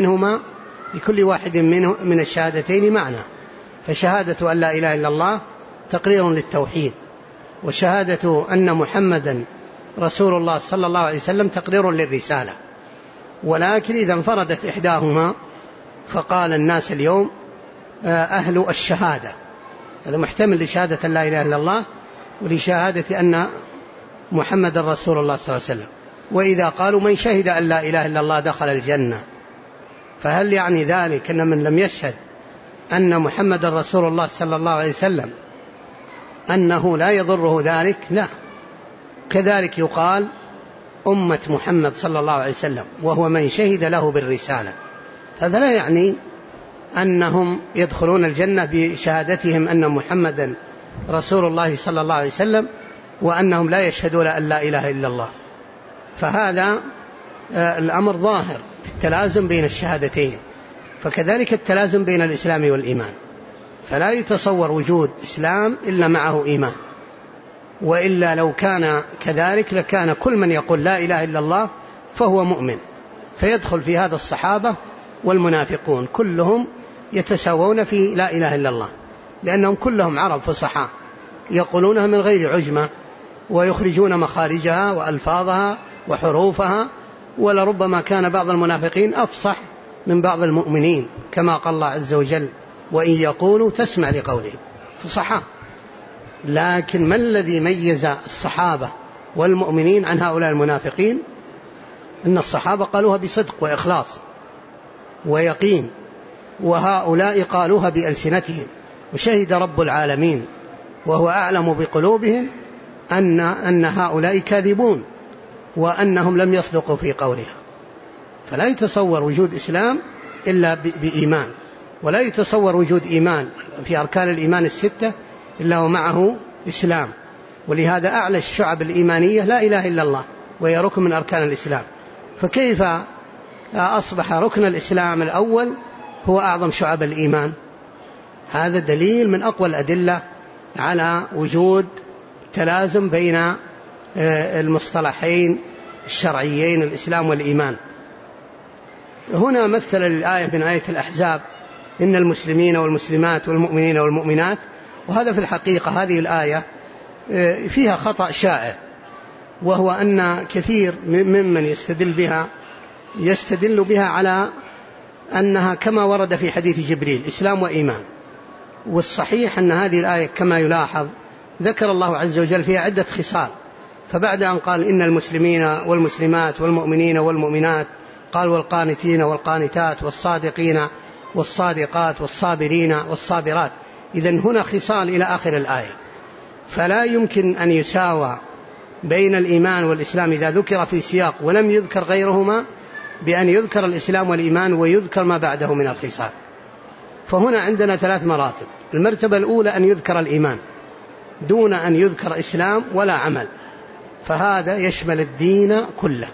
لكل واحد من الشهادتين معنى. فشهادة أن لا إله إلا الله تقرير للتوحيد، وشهادة أن محمدا رسول الله صلى الله عليه وسلم تقرير للرسالة. ولكن إذا انفردت إحداهما فقال الناس اليوم أهل الشهادة، هذا محتمل لشهادة لا إله إلا الله ولشهادة أن محمد رسول الله صلى الله عليه وسلم. وإذا قالوا من شهد أن لا إله إلا الله دخل الجنة، فهل يعني ذلك أن من لم يشهد أن محمد رسول الله صلى الله عليه وسلم أنه لا يضره ذلك؟ لا. كذلك يقال أمة محمد صلى الله عليه وسلم وهو من شهد له بالرسالة، هذا لا يعني أنهم يدخلون الجنة بشهادتهم أن محمدا رسول الله صلى الله عليه وسلم وأنهم لا يشهدون أن لا إله إلا الله. فهذا الأمر ظاهر في التلازم بين الشهادتين، فكذلك التلازم بين الإسلام والإيمان. فلا يتصور وجود إسلام إلا معه إيمان، وإلا لو كان كذلك لكان كل من يقول لا إله إلا الله فهو مؤمن، فيدخل في هذا الصحابة والمنافقون كلهم يتساوون في لا إله إلا الله، لأنهم كلهم عرب فصحاء يقولونها من غير عجمة ويخرجون مخارجها وألفاظها وحروفها، ولربما كان بعض المنافقين أفصح من بعض المؤمنين، كما قال الله عز وجل: وإن يقولوا تسمع لقولهم، فصحاء. لكن ما الذي ميز الصحابة والمؤمنين عن هؤلاء المنافقين؟ أن الصحابة قالوها بصدق وإخلاص ويقين، وهؤلاء قالوها بألسنتهم، وشهد رب العالمين وهو أعلم بقلوبهم أن هؤلاء كاذبون وأنهم لم يصدقوا في قولها. فلا يتصور وجود إسلام إلا بإيمان، ولا يتصور وجود إيمان في أركان الإيمان الستة إلا ومعه إسلام. ولهذا أعلى الشعب الإيمانية لا إله إلا الله، وهي ركن من أركان الإسلام. فكيف أصبح ركن الإسلام الأول هو أعظم شعب الإيمان؟ هذا دليل من أقوى الأدلة على وجود تلازم بين المصطلحين الشرعيين الإسلام والإيمان. هنا مثل الآية من آية الأحزاب: إن المسلمين والمسلمات والمؤمنين والمؤمنات. وهذا في الحقيقة هذه الآية فيها خطأ شائع، وهو أن كثير ممن يستدل بها على أنها كما ورد في حديث جبريل إسلام وإيمان. والصحيح أن هذه الآية كما يلاحظ ذكر الله عز وجل فيها عدة خصال، فبعد أن قال إن المسلمين والمسلمات والمؤمنين والمؤمنات قال والقانتين والقانتات والصادقين والصادقات والصابرين والصابرات. إذن هنا خصال إلى آخر الآية، فلا يمكن أن يساوى بين الإيمان والإسلام إذا ذكر في سياق ولم يذكر غيرهما بأن يذكر الإسلام والإيمان ويذكر ما بعده من الخصال. فهنا عندنا 3 مراتب. المرتبة الأولى أن يذكر الإيمان دون أن يذكر إسلام ولا عمل، فهذا يشمل الدين كله.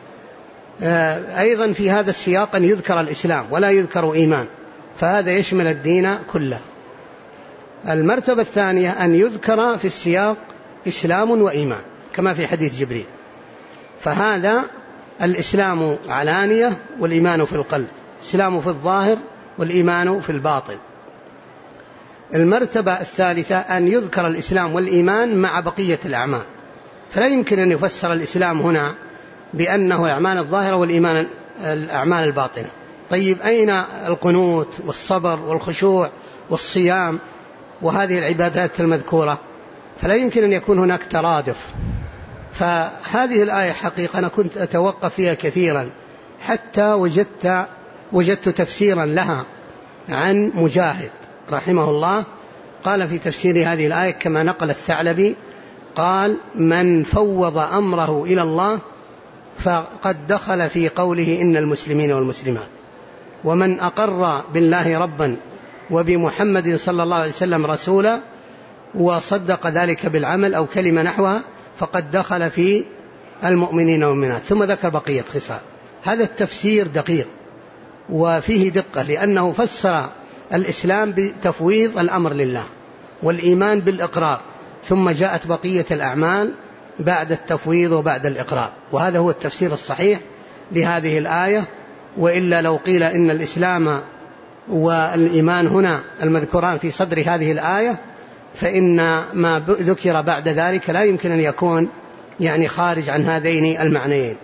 أيضا في هذا السياق أن يذكر الإسلام ولا يذكر إيمان، فهذا يشمل الدين كله. المرتبة الثانية أن يذكر في السياق إسلام وإيمان كما في حديث جبريل، فهذا الإسلام علانية والإيمان في القلب، الإسلام في الظاهر والإيمان في الباطن. المرتبة الثالثة أن يذكر الإسلام والإيمان مع بقية الأعمال، فلا يمكن أن يفسر الإسلام هنا بأنه الأعمال الظاهرة والإيمان الأعمال الباطنة. طيب أين القنوت والصبر والخشوع والصيام؟ وهذه العبادات المذكورة، فلا يمكن أن يكون هناك ترادف. فهذه الآية حقيقة أنا كنت أتوقف فيها كثيرا حتى وجدت تفسيرا لها عن مجاهد رحمه الله، قال في تفسير هذه الآية كما نقل الثعلبي، قال: من فوض أمره إلى الله فقد دخل في قوله إن المسلمين والمسلمات، ومن أقر بالله ربا وبمحمد صلى الله عليه وسلم رسولا وصدق ذلك بالعمل أو كلمة نحوها فقد دخل في المؤمنين والمؤمنات. ثم ذكر بقية خصال. هذا التفسير دقيق وفيه دقة، لأنه فسر الإسلام بتفويض الأمر لله والإيمان بالإقرار، ثم جاءت بقية الأعمال بعد التفويض وبعد الإقرار، وهذا هو التفسير الصحيح لهذه الآية. وإلا لو قيل إن الإسلام والإيمان هنا المذكوران في صدر هذه الآية فإن ما ذكر بعد ذلك لا يمكن أن يكون يعني خارج عن هذين المعنيين.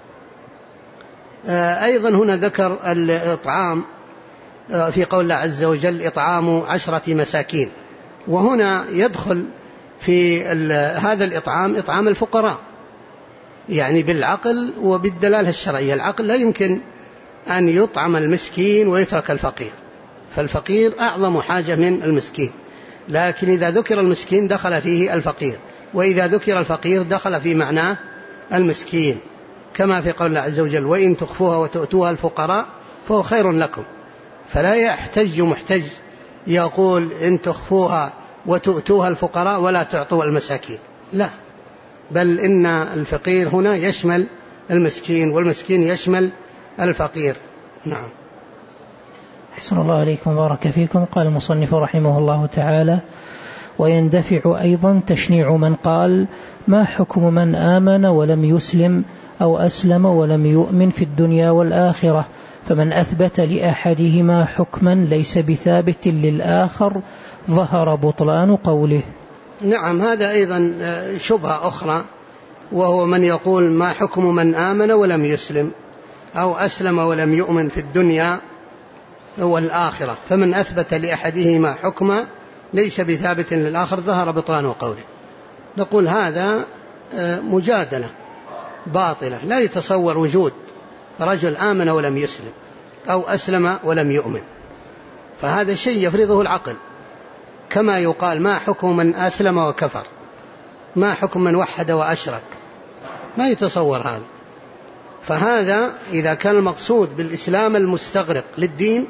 أيضا هنا ذكر الإطعام في قول الله عز وجل: إطعام 10 مساكين، وهنا يدخل في هذا الإطعام إطعام الفقراء، يعني بالعقل وبالدلالة الشرعية. العقل لا يمكن أن يطعم المسكين ويترك الفقير، فالفقير أعظم حاجة من المسكين، لكن إذا ذكر المسكين دخل فيه الفقير، وإذا ذكر الفقير دخل في معناه المسكين، كما في قول الله عز وجل: وإن تخفوها وتؤتوها الفقراء فهو خير لكم. فلا يحتج محتج يقول إن تخفوها وتؤتوها الفقراء ولا تعطوا المساكين، لا، بل إن الفقير هنا يشمل المسكين والمسكين يشمل الفقير. نعم. أحسن الله عليكم وبارك فيكم. قال المصنف رحمه الله تعالى: ويندفع أيضا تشنيع من قال: ما حكم من آمن ولم يسلم أو أسلم ولم يؤمن في الدنيا والآخرة، فمن أثبت لأحدهما حكما ليس بثابت للآخر ظهر بطلان قوله. نعم، هذا أيضا شبهة أخرى، وهو من يقول: ما حكم من آمن ولم يسلم أو أسلم ولم يؤمن في الدنيا والآخرة، فمن أثبت لأحدهما حكما ليس بثابت للآخر ظهر بطلان قوله. نقول هذا مجادلة باطلة. لا يتصور وجود رجل آمن ولم يسلم أو أسلم ولم يؤمن، فهذا شيء يفرضه العقل، كما يقال: ما حكم من أسلم وكفر، ما حكم من وحد وأشرك، ما يتصور هذا. فهذا إذا كان المقصود بالإسلام المستغرق للدين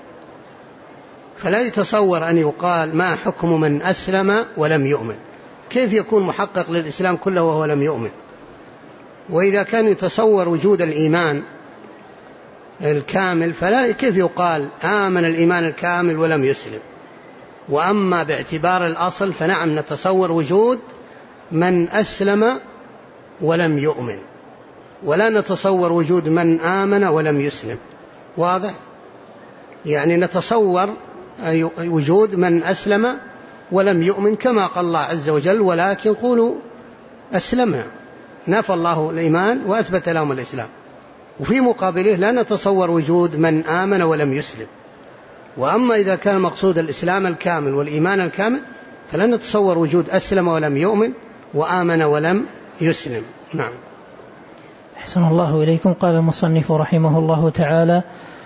فلا يتصور أن يقال ما حكم من أسلم ولم يؤمن. كيف يكون محقق للإسلام كله وهو لم يؤمن؟ وإذا كان يتصور وجود الإيمان الكامل فلا كيف يقال آمن الإيمان الكامل ولم يسلم؟ وأما باعتبار الأصل فنعم نتصور وجود من أسلم ولم يؤمن، ولا نتصور وجود من آمن ولم يسلم. واضح؟ يعني نتصور وجود من أسلم ولم يؤمن كما قال الله عز وجل: ولكن قولوا أسلمنا. نفى الله الإيمان وأثبت لهم الإسلام. وفي مقابله لا نتصور وجود من آمن ولم يسلم. وأما إذا كان مقصود الإسلام الكامل والإيمان الكامل فلا نتصور وجود أسلم ولم يؤمن وآمن ولم يسلم. نعم. أحسن الله إليكم. قال المصنف رحمه الله تعالى: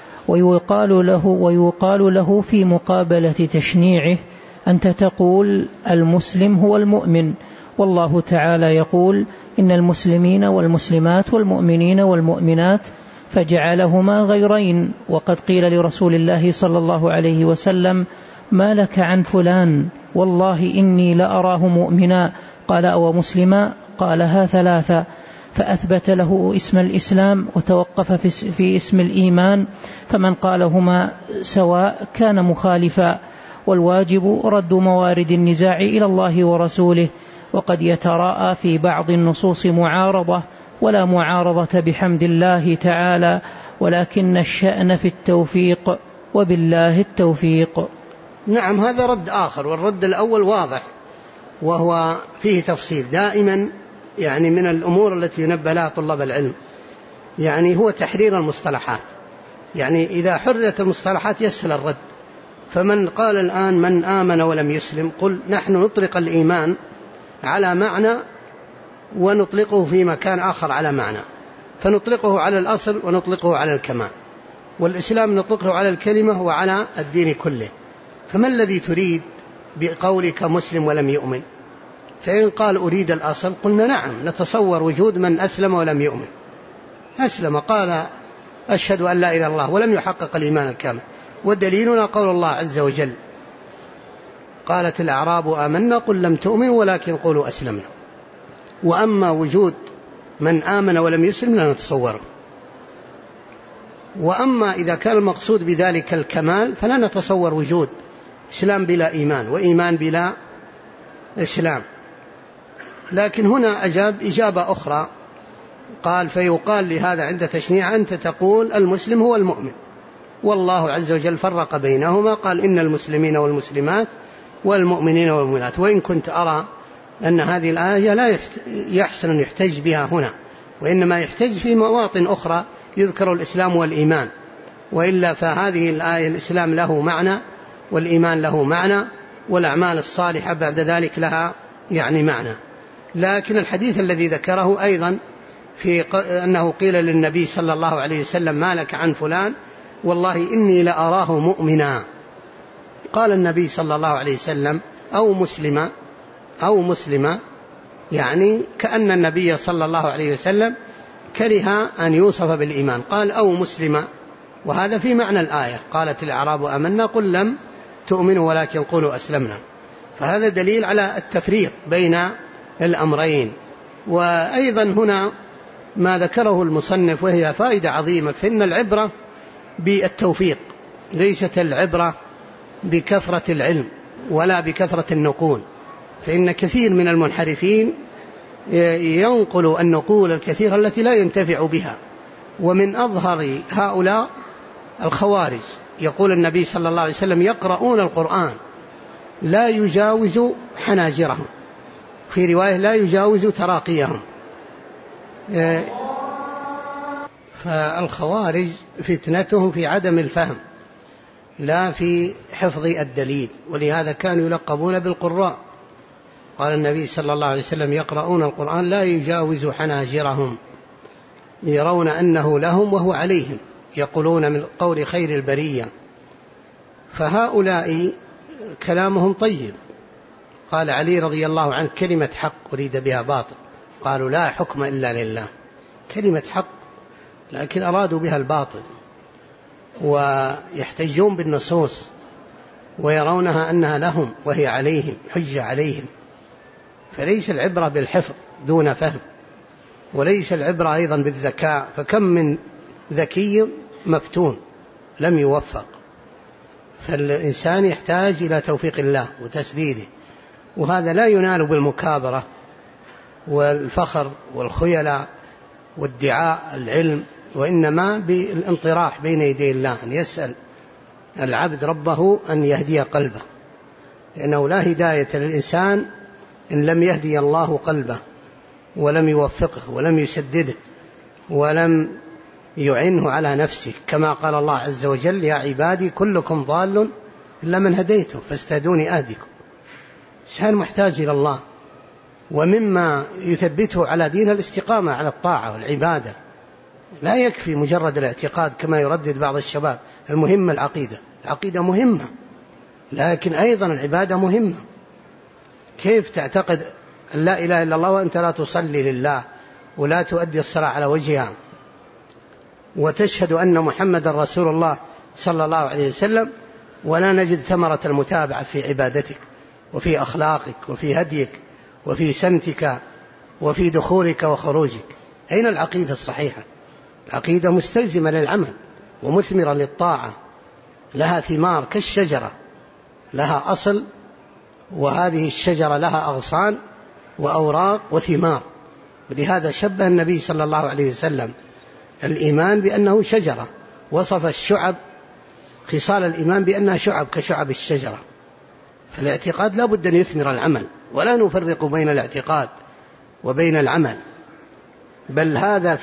ويقال له في مقابلة تشنيعه: أنت تقول المسلم هو المؤمن، والله تعالى يقول: إن المسلمين والمسلمات والمؤمنين والمؤمنات، فجعلهما غيرين. وقد قيل لرسول الله صلى الله عليه وسلم: ما لك عن فلان؟ والله إني لأراه مؤمنا. قال: أو مسلما؟ قالها 3. فأثبت له اسم الإسلام وتوقف في اسم الإيمان، فمن قالهما سواء كان مخالفا، والواجب رد موارد النزاع إلى الله ورسوله. وقد يتراءى في بعض النصوص معارضة، ولا معارضة بحمد الله تعالى، ولكن الشأن في التوفيق، وبالله التوفيق. نعم، هذا رد آخر، والرد الأول واضح وهو فيه تفصيل. دائما يعني من الأمور التي ينبه لها طلاب العلم يعني هو تحرير المصطلحات. يعني إذا حررت المصطلحات يسهل الرد، فمن قال الآن من آمن ولم يسلم، قل نحن نطلق الإيمان على معنى ونطلقه في مكان آخر على معنى، فنطلقه على الأصل ونطلقه على الكمال، والإسلام نطلقه على الكلمة وعلى الدين كله. فما الذي تريد بقولك مسلم ولم يؤمن؟ فإن قال أريد الأصل قلنا نعم، نتصور وجود من أسلم ولم يؤمن، أسلم قال أشهد أن لا إله إلا الله ولم يحقق الإيمان الكامل، ودليلنا قول الله عز وجل قالت الأعراب آمنا قل لم تؤمنوا ولكن قولوا أسلمنا. وأما وجود من آمن ولم يسلم لا نتصوره. وأما إذا كان المقصود بذلك الكمال فلا نتصور وجود إسلام بلا إيمان وإيمان بلا إسلام. لكن هنا أجاب إجابة أخرى، قال فيقال لهذا عند تشنيع أنت تقول المسلم هو المؤمن، والله عز وجل فرق بينهما، قال إن المسلمين والمسلمات والمؤمنين والمؤمنات. وإن كنت أرى أن هذه الآية لا يحسن أن يحتج بها هنا، وإنما يحتج في مواطن أخرى يذكر الإسلام والإيمان، وإلا فهذه الآية الإسلام له معنى والإيمان له معنى والأعمال الصالحة بعد ذلك لها يعني معنى. لكن الحديث الذي ذكره أيضا في أنه قيل للنبي صلى الله عليه وسلم ما لك عن فلان والله إني لأراه مؤمنا، قال النبي صلى الله عليه وسلم أو مسلمة، يعني كأن النبي صلى الله عليه وسلم كره أن يوصف بالإيمان، قال أو مسلمة، وهذا في معنى الآية قالت الأعراب آمنا قل لم تؤمنوا ولكن قولوا أسلمنا. فهذا دليل على التفريق بين الأمرين. وأيضا هنا ما ذكره المصنف وهي فائدة عظيمة، فإن العبرة بالتوفيق، ليست العبرة بكثرة العلم ولا بكثرة النقول، فإن كثير من المنحرفين ينقل النقول الكثيرة التي لا ينتفع بها. ومن أظهر هؤلاء الخوارج، يقول النبي صلى الله عليه وسلم يقرؤون القرآن لا يجاوز حناجرهم، في رواية لا يجاوز تراقيهم. فالخوارج فتنتهم في عدم الفهم لا في حفظ الدليل، ولهذا كانوا يلقبون بالقراء. قال النبي صلى الله عليه وسلم يقرؤون القرآن لا يجاوز حناجرهم يرون أنه لهم وهو عليهم، يقولون من قول خير البرية. فهؤلاء كلامهم طيب، قال علي رضي الله عنه كلمة حق أريد بها باطل، قالوا لا حكم إلا لله، كلمة حق لكن أرادوا بها الباطل، ويحتجون بالنصوص ويرونها أنها لهم وهي عليهم حجة عليهم. فليس العبرة بالحفظ دون فهم، وليس العبرة أيضا بالذكاء، فكم من ذكي مفتون لم يوفق. فالإنسان يحتاج إلى توفيق الله وتسديده، وهذا لا ينال بالمكابرة والفخر والخيلاء وادعاء العلم، وإنما بالانطراح بين يدي الله، أن يسأل العبد ربه أن يهدي قلبه، لأنه لا هداية للإنسان إن لم يهدي الله قلبه ولم يوفقه ولم يسدده ولم يعنه على نفسه، كما قال الله عز وجل يا عبادي كلكم ضال إلا من هديته فاستهدوني أهدكم. الإنسان محتاج إلى الله، ومما يثبته على دين الاستقامة على الطاعة والعبادة. لا يكفي مجرد الاعتقاد كما يردد بعض الشباب، المهم العقيدة مهمة، لكن أيضا العبادة مهمة. كيف تعتقد أن لا إله إلا الله وأنت لا تصلي لله ولا تؤدي الصلاة على وجهها، وتشهد أن محمد رسول الله صلى الله عليه وسلم، ولا نجد ثمرة المتابعة في عبادتك وفي أخلاقك وفي هديك وفي سمتك وفي دخولك وخروجك؟ أين العقيدة الصحيحة؟ العقيدة مستلزمة للعمل ومثمرة للطاعة، لها ثمار كالشجرة، لها أصل، وهذه الشجرة لها أغصان وأوراق وثمار. ولهذا شبه النبي صلى الله عليه وسلم الإيمان بأنه شجرة، وصف الشعب خصال الإيمان بأنها شعب كشعب الشجرة. فالاعتقاد لا بد أن يثمر العمل، ولا نفرق بين الاعتقاد وبين العمل، بل هذا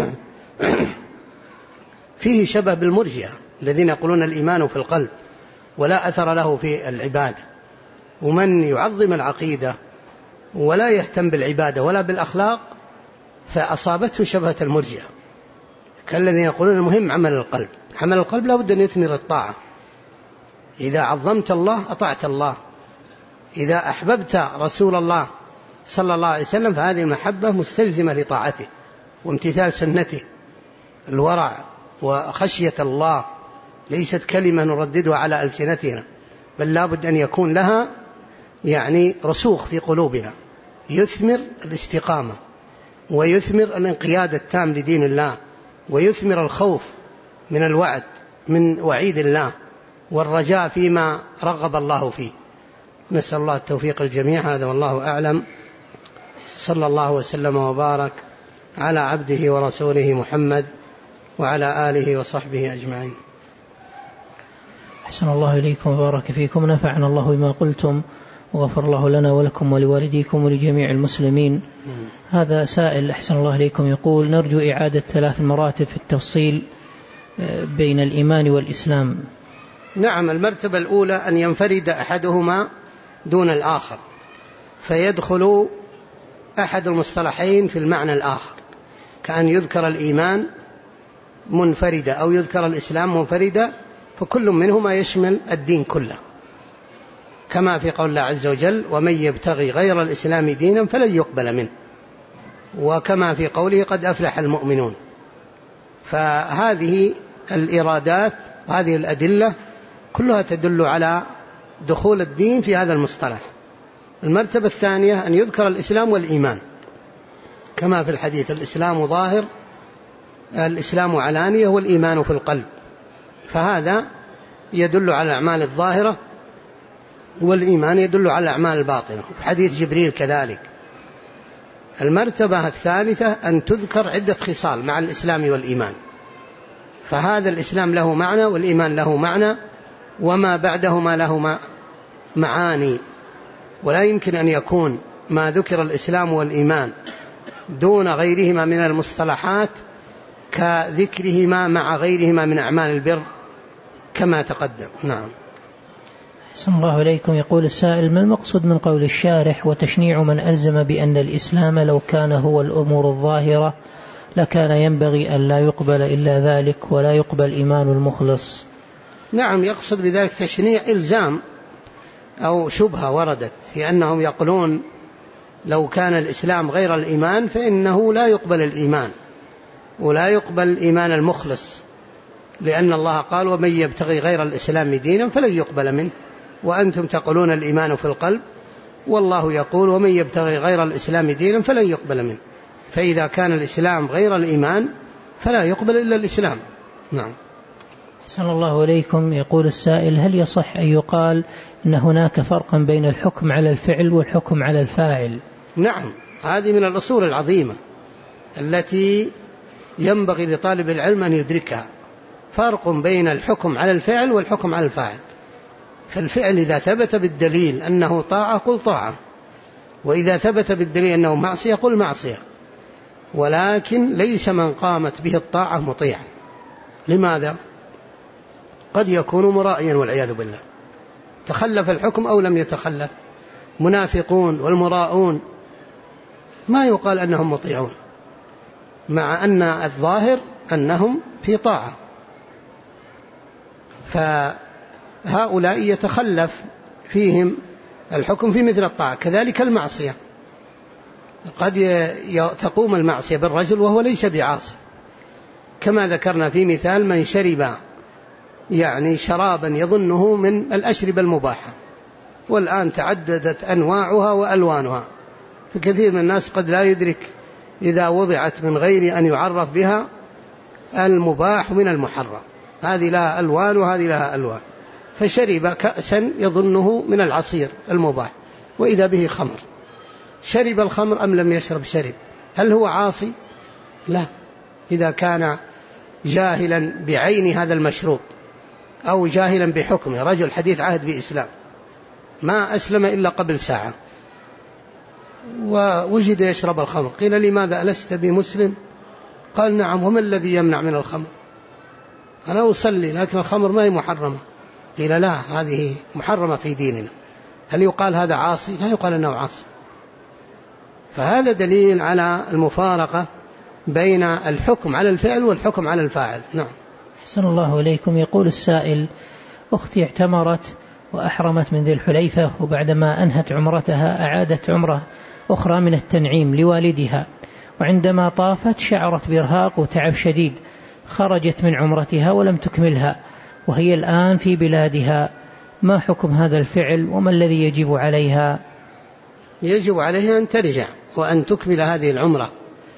فيه شبه بالمرجئة الذين يقولون الإيمان في القلب ولا أثر له في العبادة. ومن يعظم العقيدة ولا يهتم بالعبادة ولا بالأخلاق فأصابته شبهة المرجئة، كالذين يقولون المهم عمل القلب. عمل القلب لا بد أن يثمر الطاعة. إذا عظمت الله أطعت الله، إذا أحببت رسول الله صلى الله عليه وسلم فهذه المحبة مستلزمة لطاعته وامتثال سنته. الورع وخشية الله ليست كلمة نرددها على ألسنتنا، بل لا بد أن يكون لها رسوخ في قلوبنا، يثمر الاستقامة ويثمر الانقياد التام لدين الله، ويثمر الخوف من الوعد من وعيد الله والرجاء فيما رغب الله فيه. نسأل الله التوفيق الجميع. هذا والله أعلم. صلى الله وسلم وبارك على عبده ورسوله محمد وعلى آله وصحبه أجمعين. أحسن الله إليكم وبارك فيكم، نفعنا الله بما قلتم وغفر الله لنا ولكم ولوالديكم ولجميع المسلمين. هذا سائل أحسن الله إليكم يقول: نرجو إعادة 3 مراتب في التفصيل بين الإيمان والإسلام. نعم، المرتبة الأولى أن ينفرد أحدهما دون الآخر، فيدخل أحد المصطلحين في المعنى الآخر، كأن يذكر الإيمان منفردة أو يذكر الإسلام منفردة، فكل منهما يشمل الدين كله، كما في قول الله عز وجل: ومن يبتغي غير الإسلام دينا فلن يقبل منه، وكما في قوله: قد أفلح المؤمنون. فهذه الإرادات وهذه الأدلة كلها تدل على دخول الدين في هذا المصطلح. المرتبة الثانية أن يذكر الإسلام والإيمان، كما في الحديث: الإسلام ظاهر، الإسلام علانية، والإيمان في القلب. فهذا يدل على الأعمال الظاهرة، والإيمان يدل على الأعمال الباطنة، حديث جبريل كذلك. المرتبة الثالثة أن تذكر عدة خصال مع الإسلام والإيمان، فهذا الإسلام له معنى والإيمان له معنى، وما بعدهما له معاني، ولا يمكن أن يكون ما ذكر الإسلام والإيمان دون غيرهما من المصطلحات كذكرهما مع غيرهما من أعمال البر كما تقدم. نعم. أحسن الله إليكم. يقول السائل: ما المقصود من قول الشارح: وتشنيع من ألزم بأن الإسلام لو كان هو الأمور الظاهرة لكان ينبغي أن لا يقبل إلا ذلك ولا يقبل إيمان المخلص؟ نعم، يقصد بذلك تشنيع إلزام أو شبهة وردت في أنهم يقولون لو كان الإسلام غير الإيمان فإنه لا يقبل الإيمان ولا يقبل الإيمان المخلص، لأن الله قال: ومن يبتغي غير الإسلام دينا فلن يقبل منه، وأنتم تقولون الإيمان في القلب، والله يقول: ومن يبتغي غير الإسلام دينا فلن يقبل منه. فإذا كان الإسلام غير الإيمان فلا يقبل إلا الإسلام. نعم. أحسن الله إليكم. يقول السائل: هل يصح أن يقال أن هناك فرقا بين الحكم على الفعل والحكم على الفاعل؟ نعم، هذه من الأصول العظيمة التي ينبغي لطالب العلم أن يدركها. فرق بين الحكم على الفعل والحكم على الفاعل. فالفعل إذا ثبت بالدليل أنه طاعة قل طاعة، وإذا ثبت بالدليل أنه معصية قل معصية، ولكن ليس من قامت به الطاعة مطيع. لماذا؟ قد يكون مرائيا والعياذ بالله، تخلف الحكم أو لم يتخلف. منافقون والمراؤون ما يقال أنهم مطيعون، مع أن الظاهر أنهم في طاعة. فهؤلاء يتخلف فيهم الحكم في مثل الطاعة. كذلك المعصية، قد تقوم المعصية بالرجل وهو ليس بعاصي، كما ذكرنا في مثال من شرب شرابا يظنه من الأشربة المباحة، والآن تعددت أنواعها وألوانها، فكثير من الناس قد لا يدرك إذا وضعت من غير أن يعرف بها المباح من المحرم، هذه لها ألوان وهذه لها ألوان، فشرب كأسا يظنه من العصير المباح وإذا به خمر. شرب الخمر أم لم يشرب؟ شرب. هل هو عاصي؟ لا، إذا كان جاهلا بعين هذا المشروب أو جاهلا بحكمه. رجل حديث عهد بإسلام ما أسلم إلا قبل ساعة ووجد يشرب الخمر، قيل: لماذا ألست بمسلم؟ قال: نعم. وما الذي يمنع من الخمر؟ أنا أصلي لكن الخمر ما هي محرمة. قيل لا، هذه محرمة في ديننا. هل يقال هذا عاصي؟ لا يقال أنه عاصي. فهذا دليل على المفارقة بين الحكم على الفعل والحكم على الفاعل. نعم. أحسن الله إليكم. يقول السائل: أختي اعتمرت وأحرمت من ذي الحليفة، وبعدما أنهت عمرتها أعادت عمرة أخرى من التنعيم لوالدها، وعندما طافت شعرت بإرهاق وتعب شديد، خرجت من عمرتها ولم تكملها، وهي الآن في بلادها. ما حكم هذا الفعل وما الذي يجب عليها؟ يجب عليها أن ترجع وأن تكمل هذه العمرة،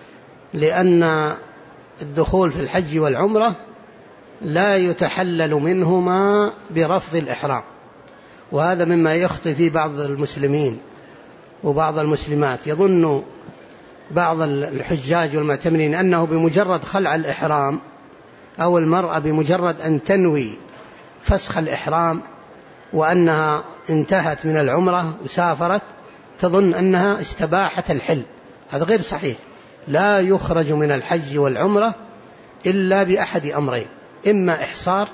لأن الدخول في الحج والعمرة لا يتحلل منهما برفض الإحرام، وهذا مما يخطئ في بعض المسلمين وبعض المسلمات. يظن بعض الحجاج والمعتمرين أنه بمجرد خلع الإحرام، أو المرأة بمجرد أن تنوي فسخ الإحرام وأنها انتهت من العمرة وسافرت، تظن أنها استباحت الحل. هذا غير صحيح. لا يخرج من الحج والعمرة إلا بأحد أمرين: إما إحصار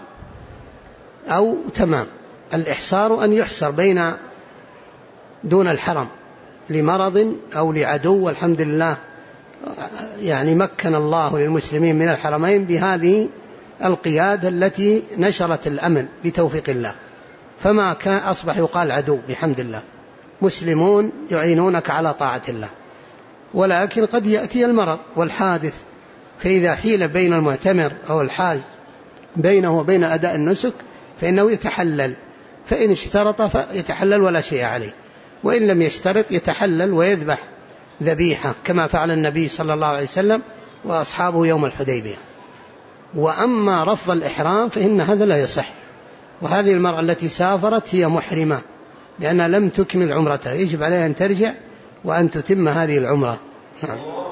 أو تمام. الإحصار أن يحصر بين دون الحرم لمرض أو لعدو، والحمد لله يعني مكن الله للمسلمين من الحرمين بهذه القيادة التي نشرت الأمن بتوفيق الله، فما كان أصبح يقال عدو بحمد الله، مسلمون يعينونك على طاعة الله. ولكن قد يأتي المرض والحادث، فإذا حيل بين المعتمر أو الحاج بينه وبين أداء النسك فإنه يتحلل، فإن اشترط فيتحلل ولا شيء عليه، وإن لم يشترط يتحلل ويذبح ذبيحة كما فعل النبي صلى الله عليه وسلم وأصحابه يوم الحديبية. وأما رفض الإحرام فإن هذا لا يصح. وهذه المرأة التي سافرت هي محرمة لأنها لم تكمل عمرتها، يجب عليها أن ترجع وأن تتم هذه العمرة. نعم.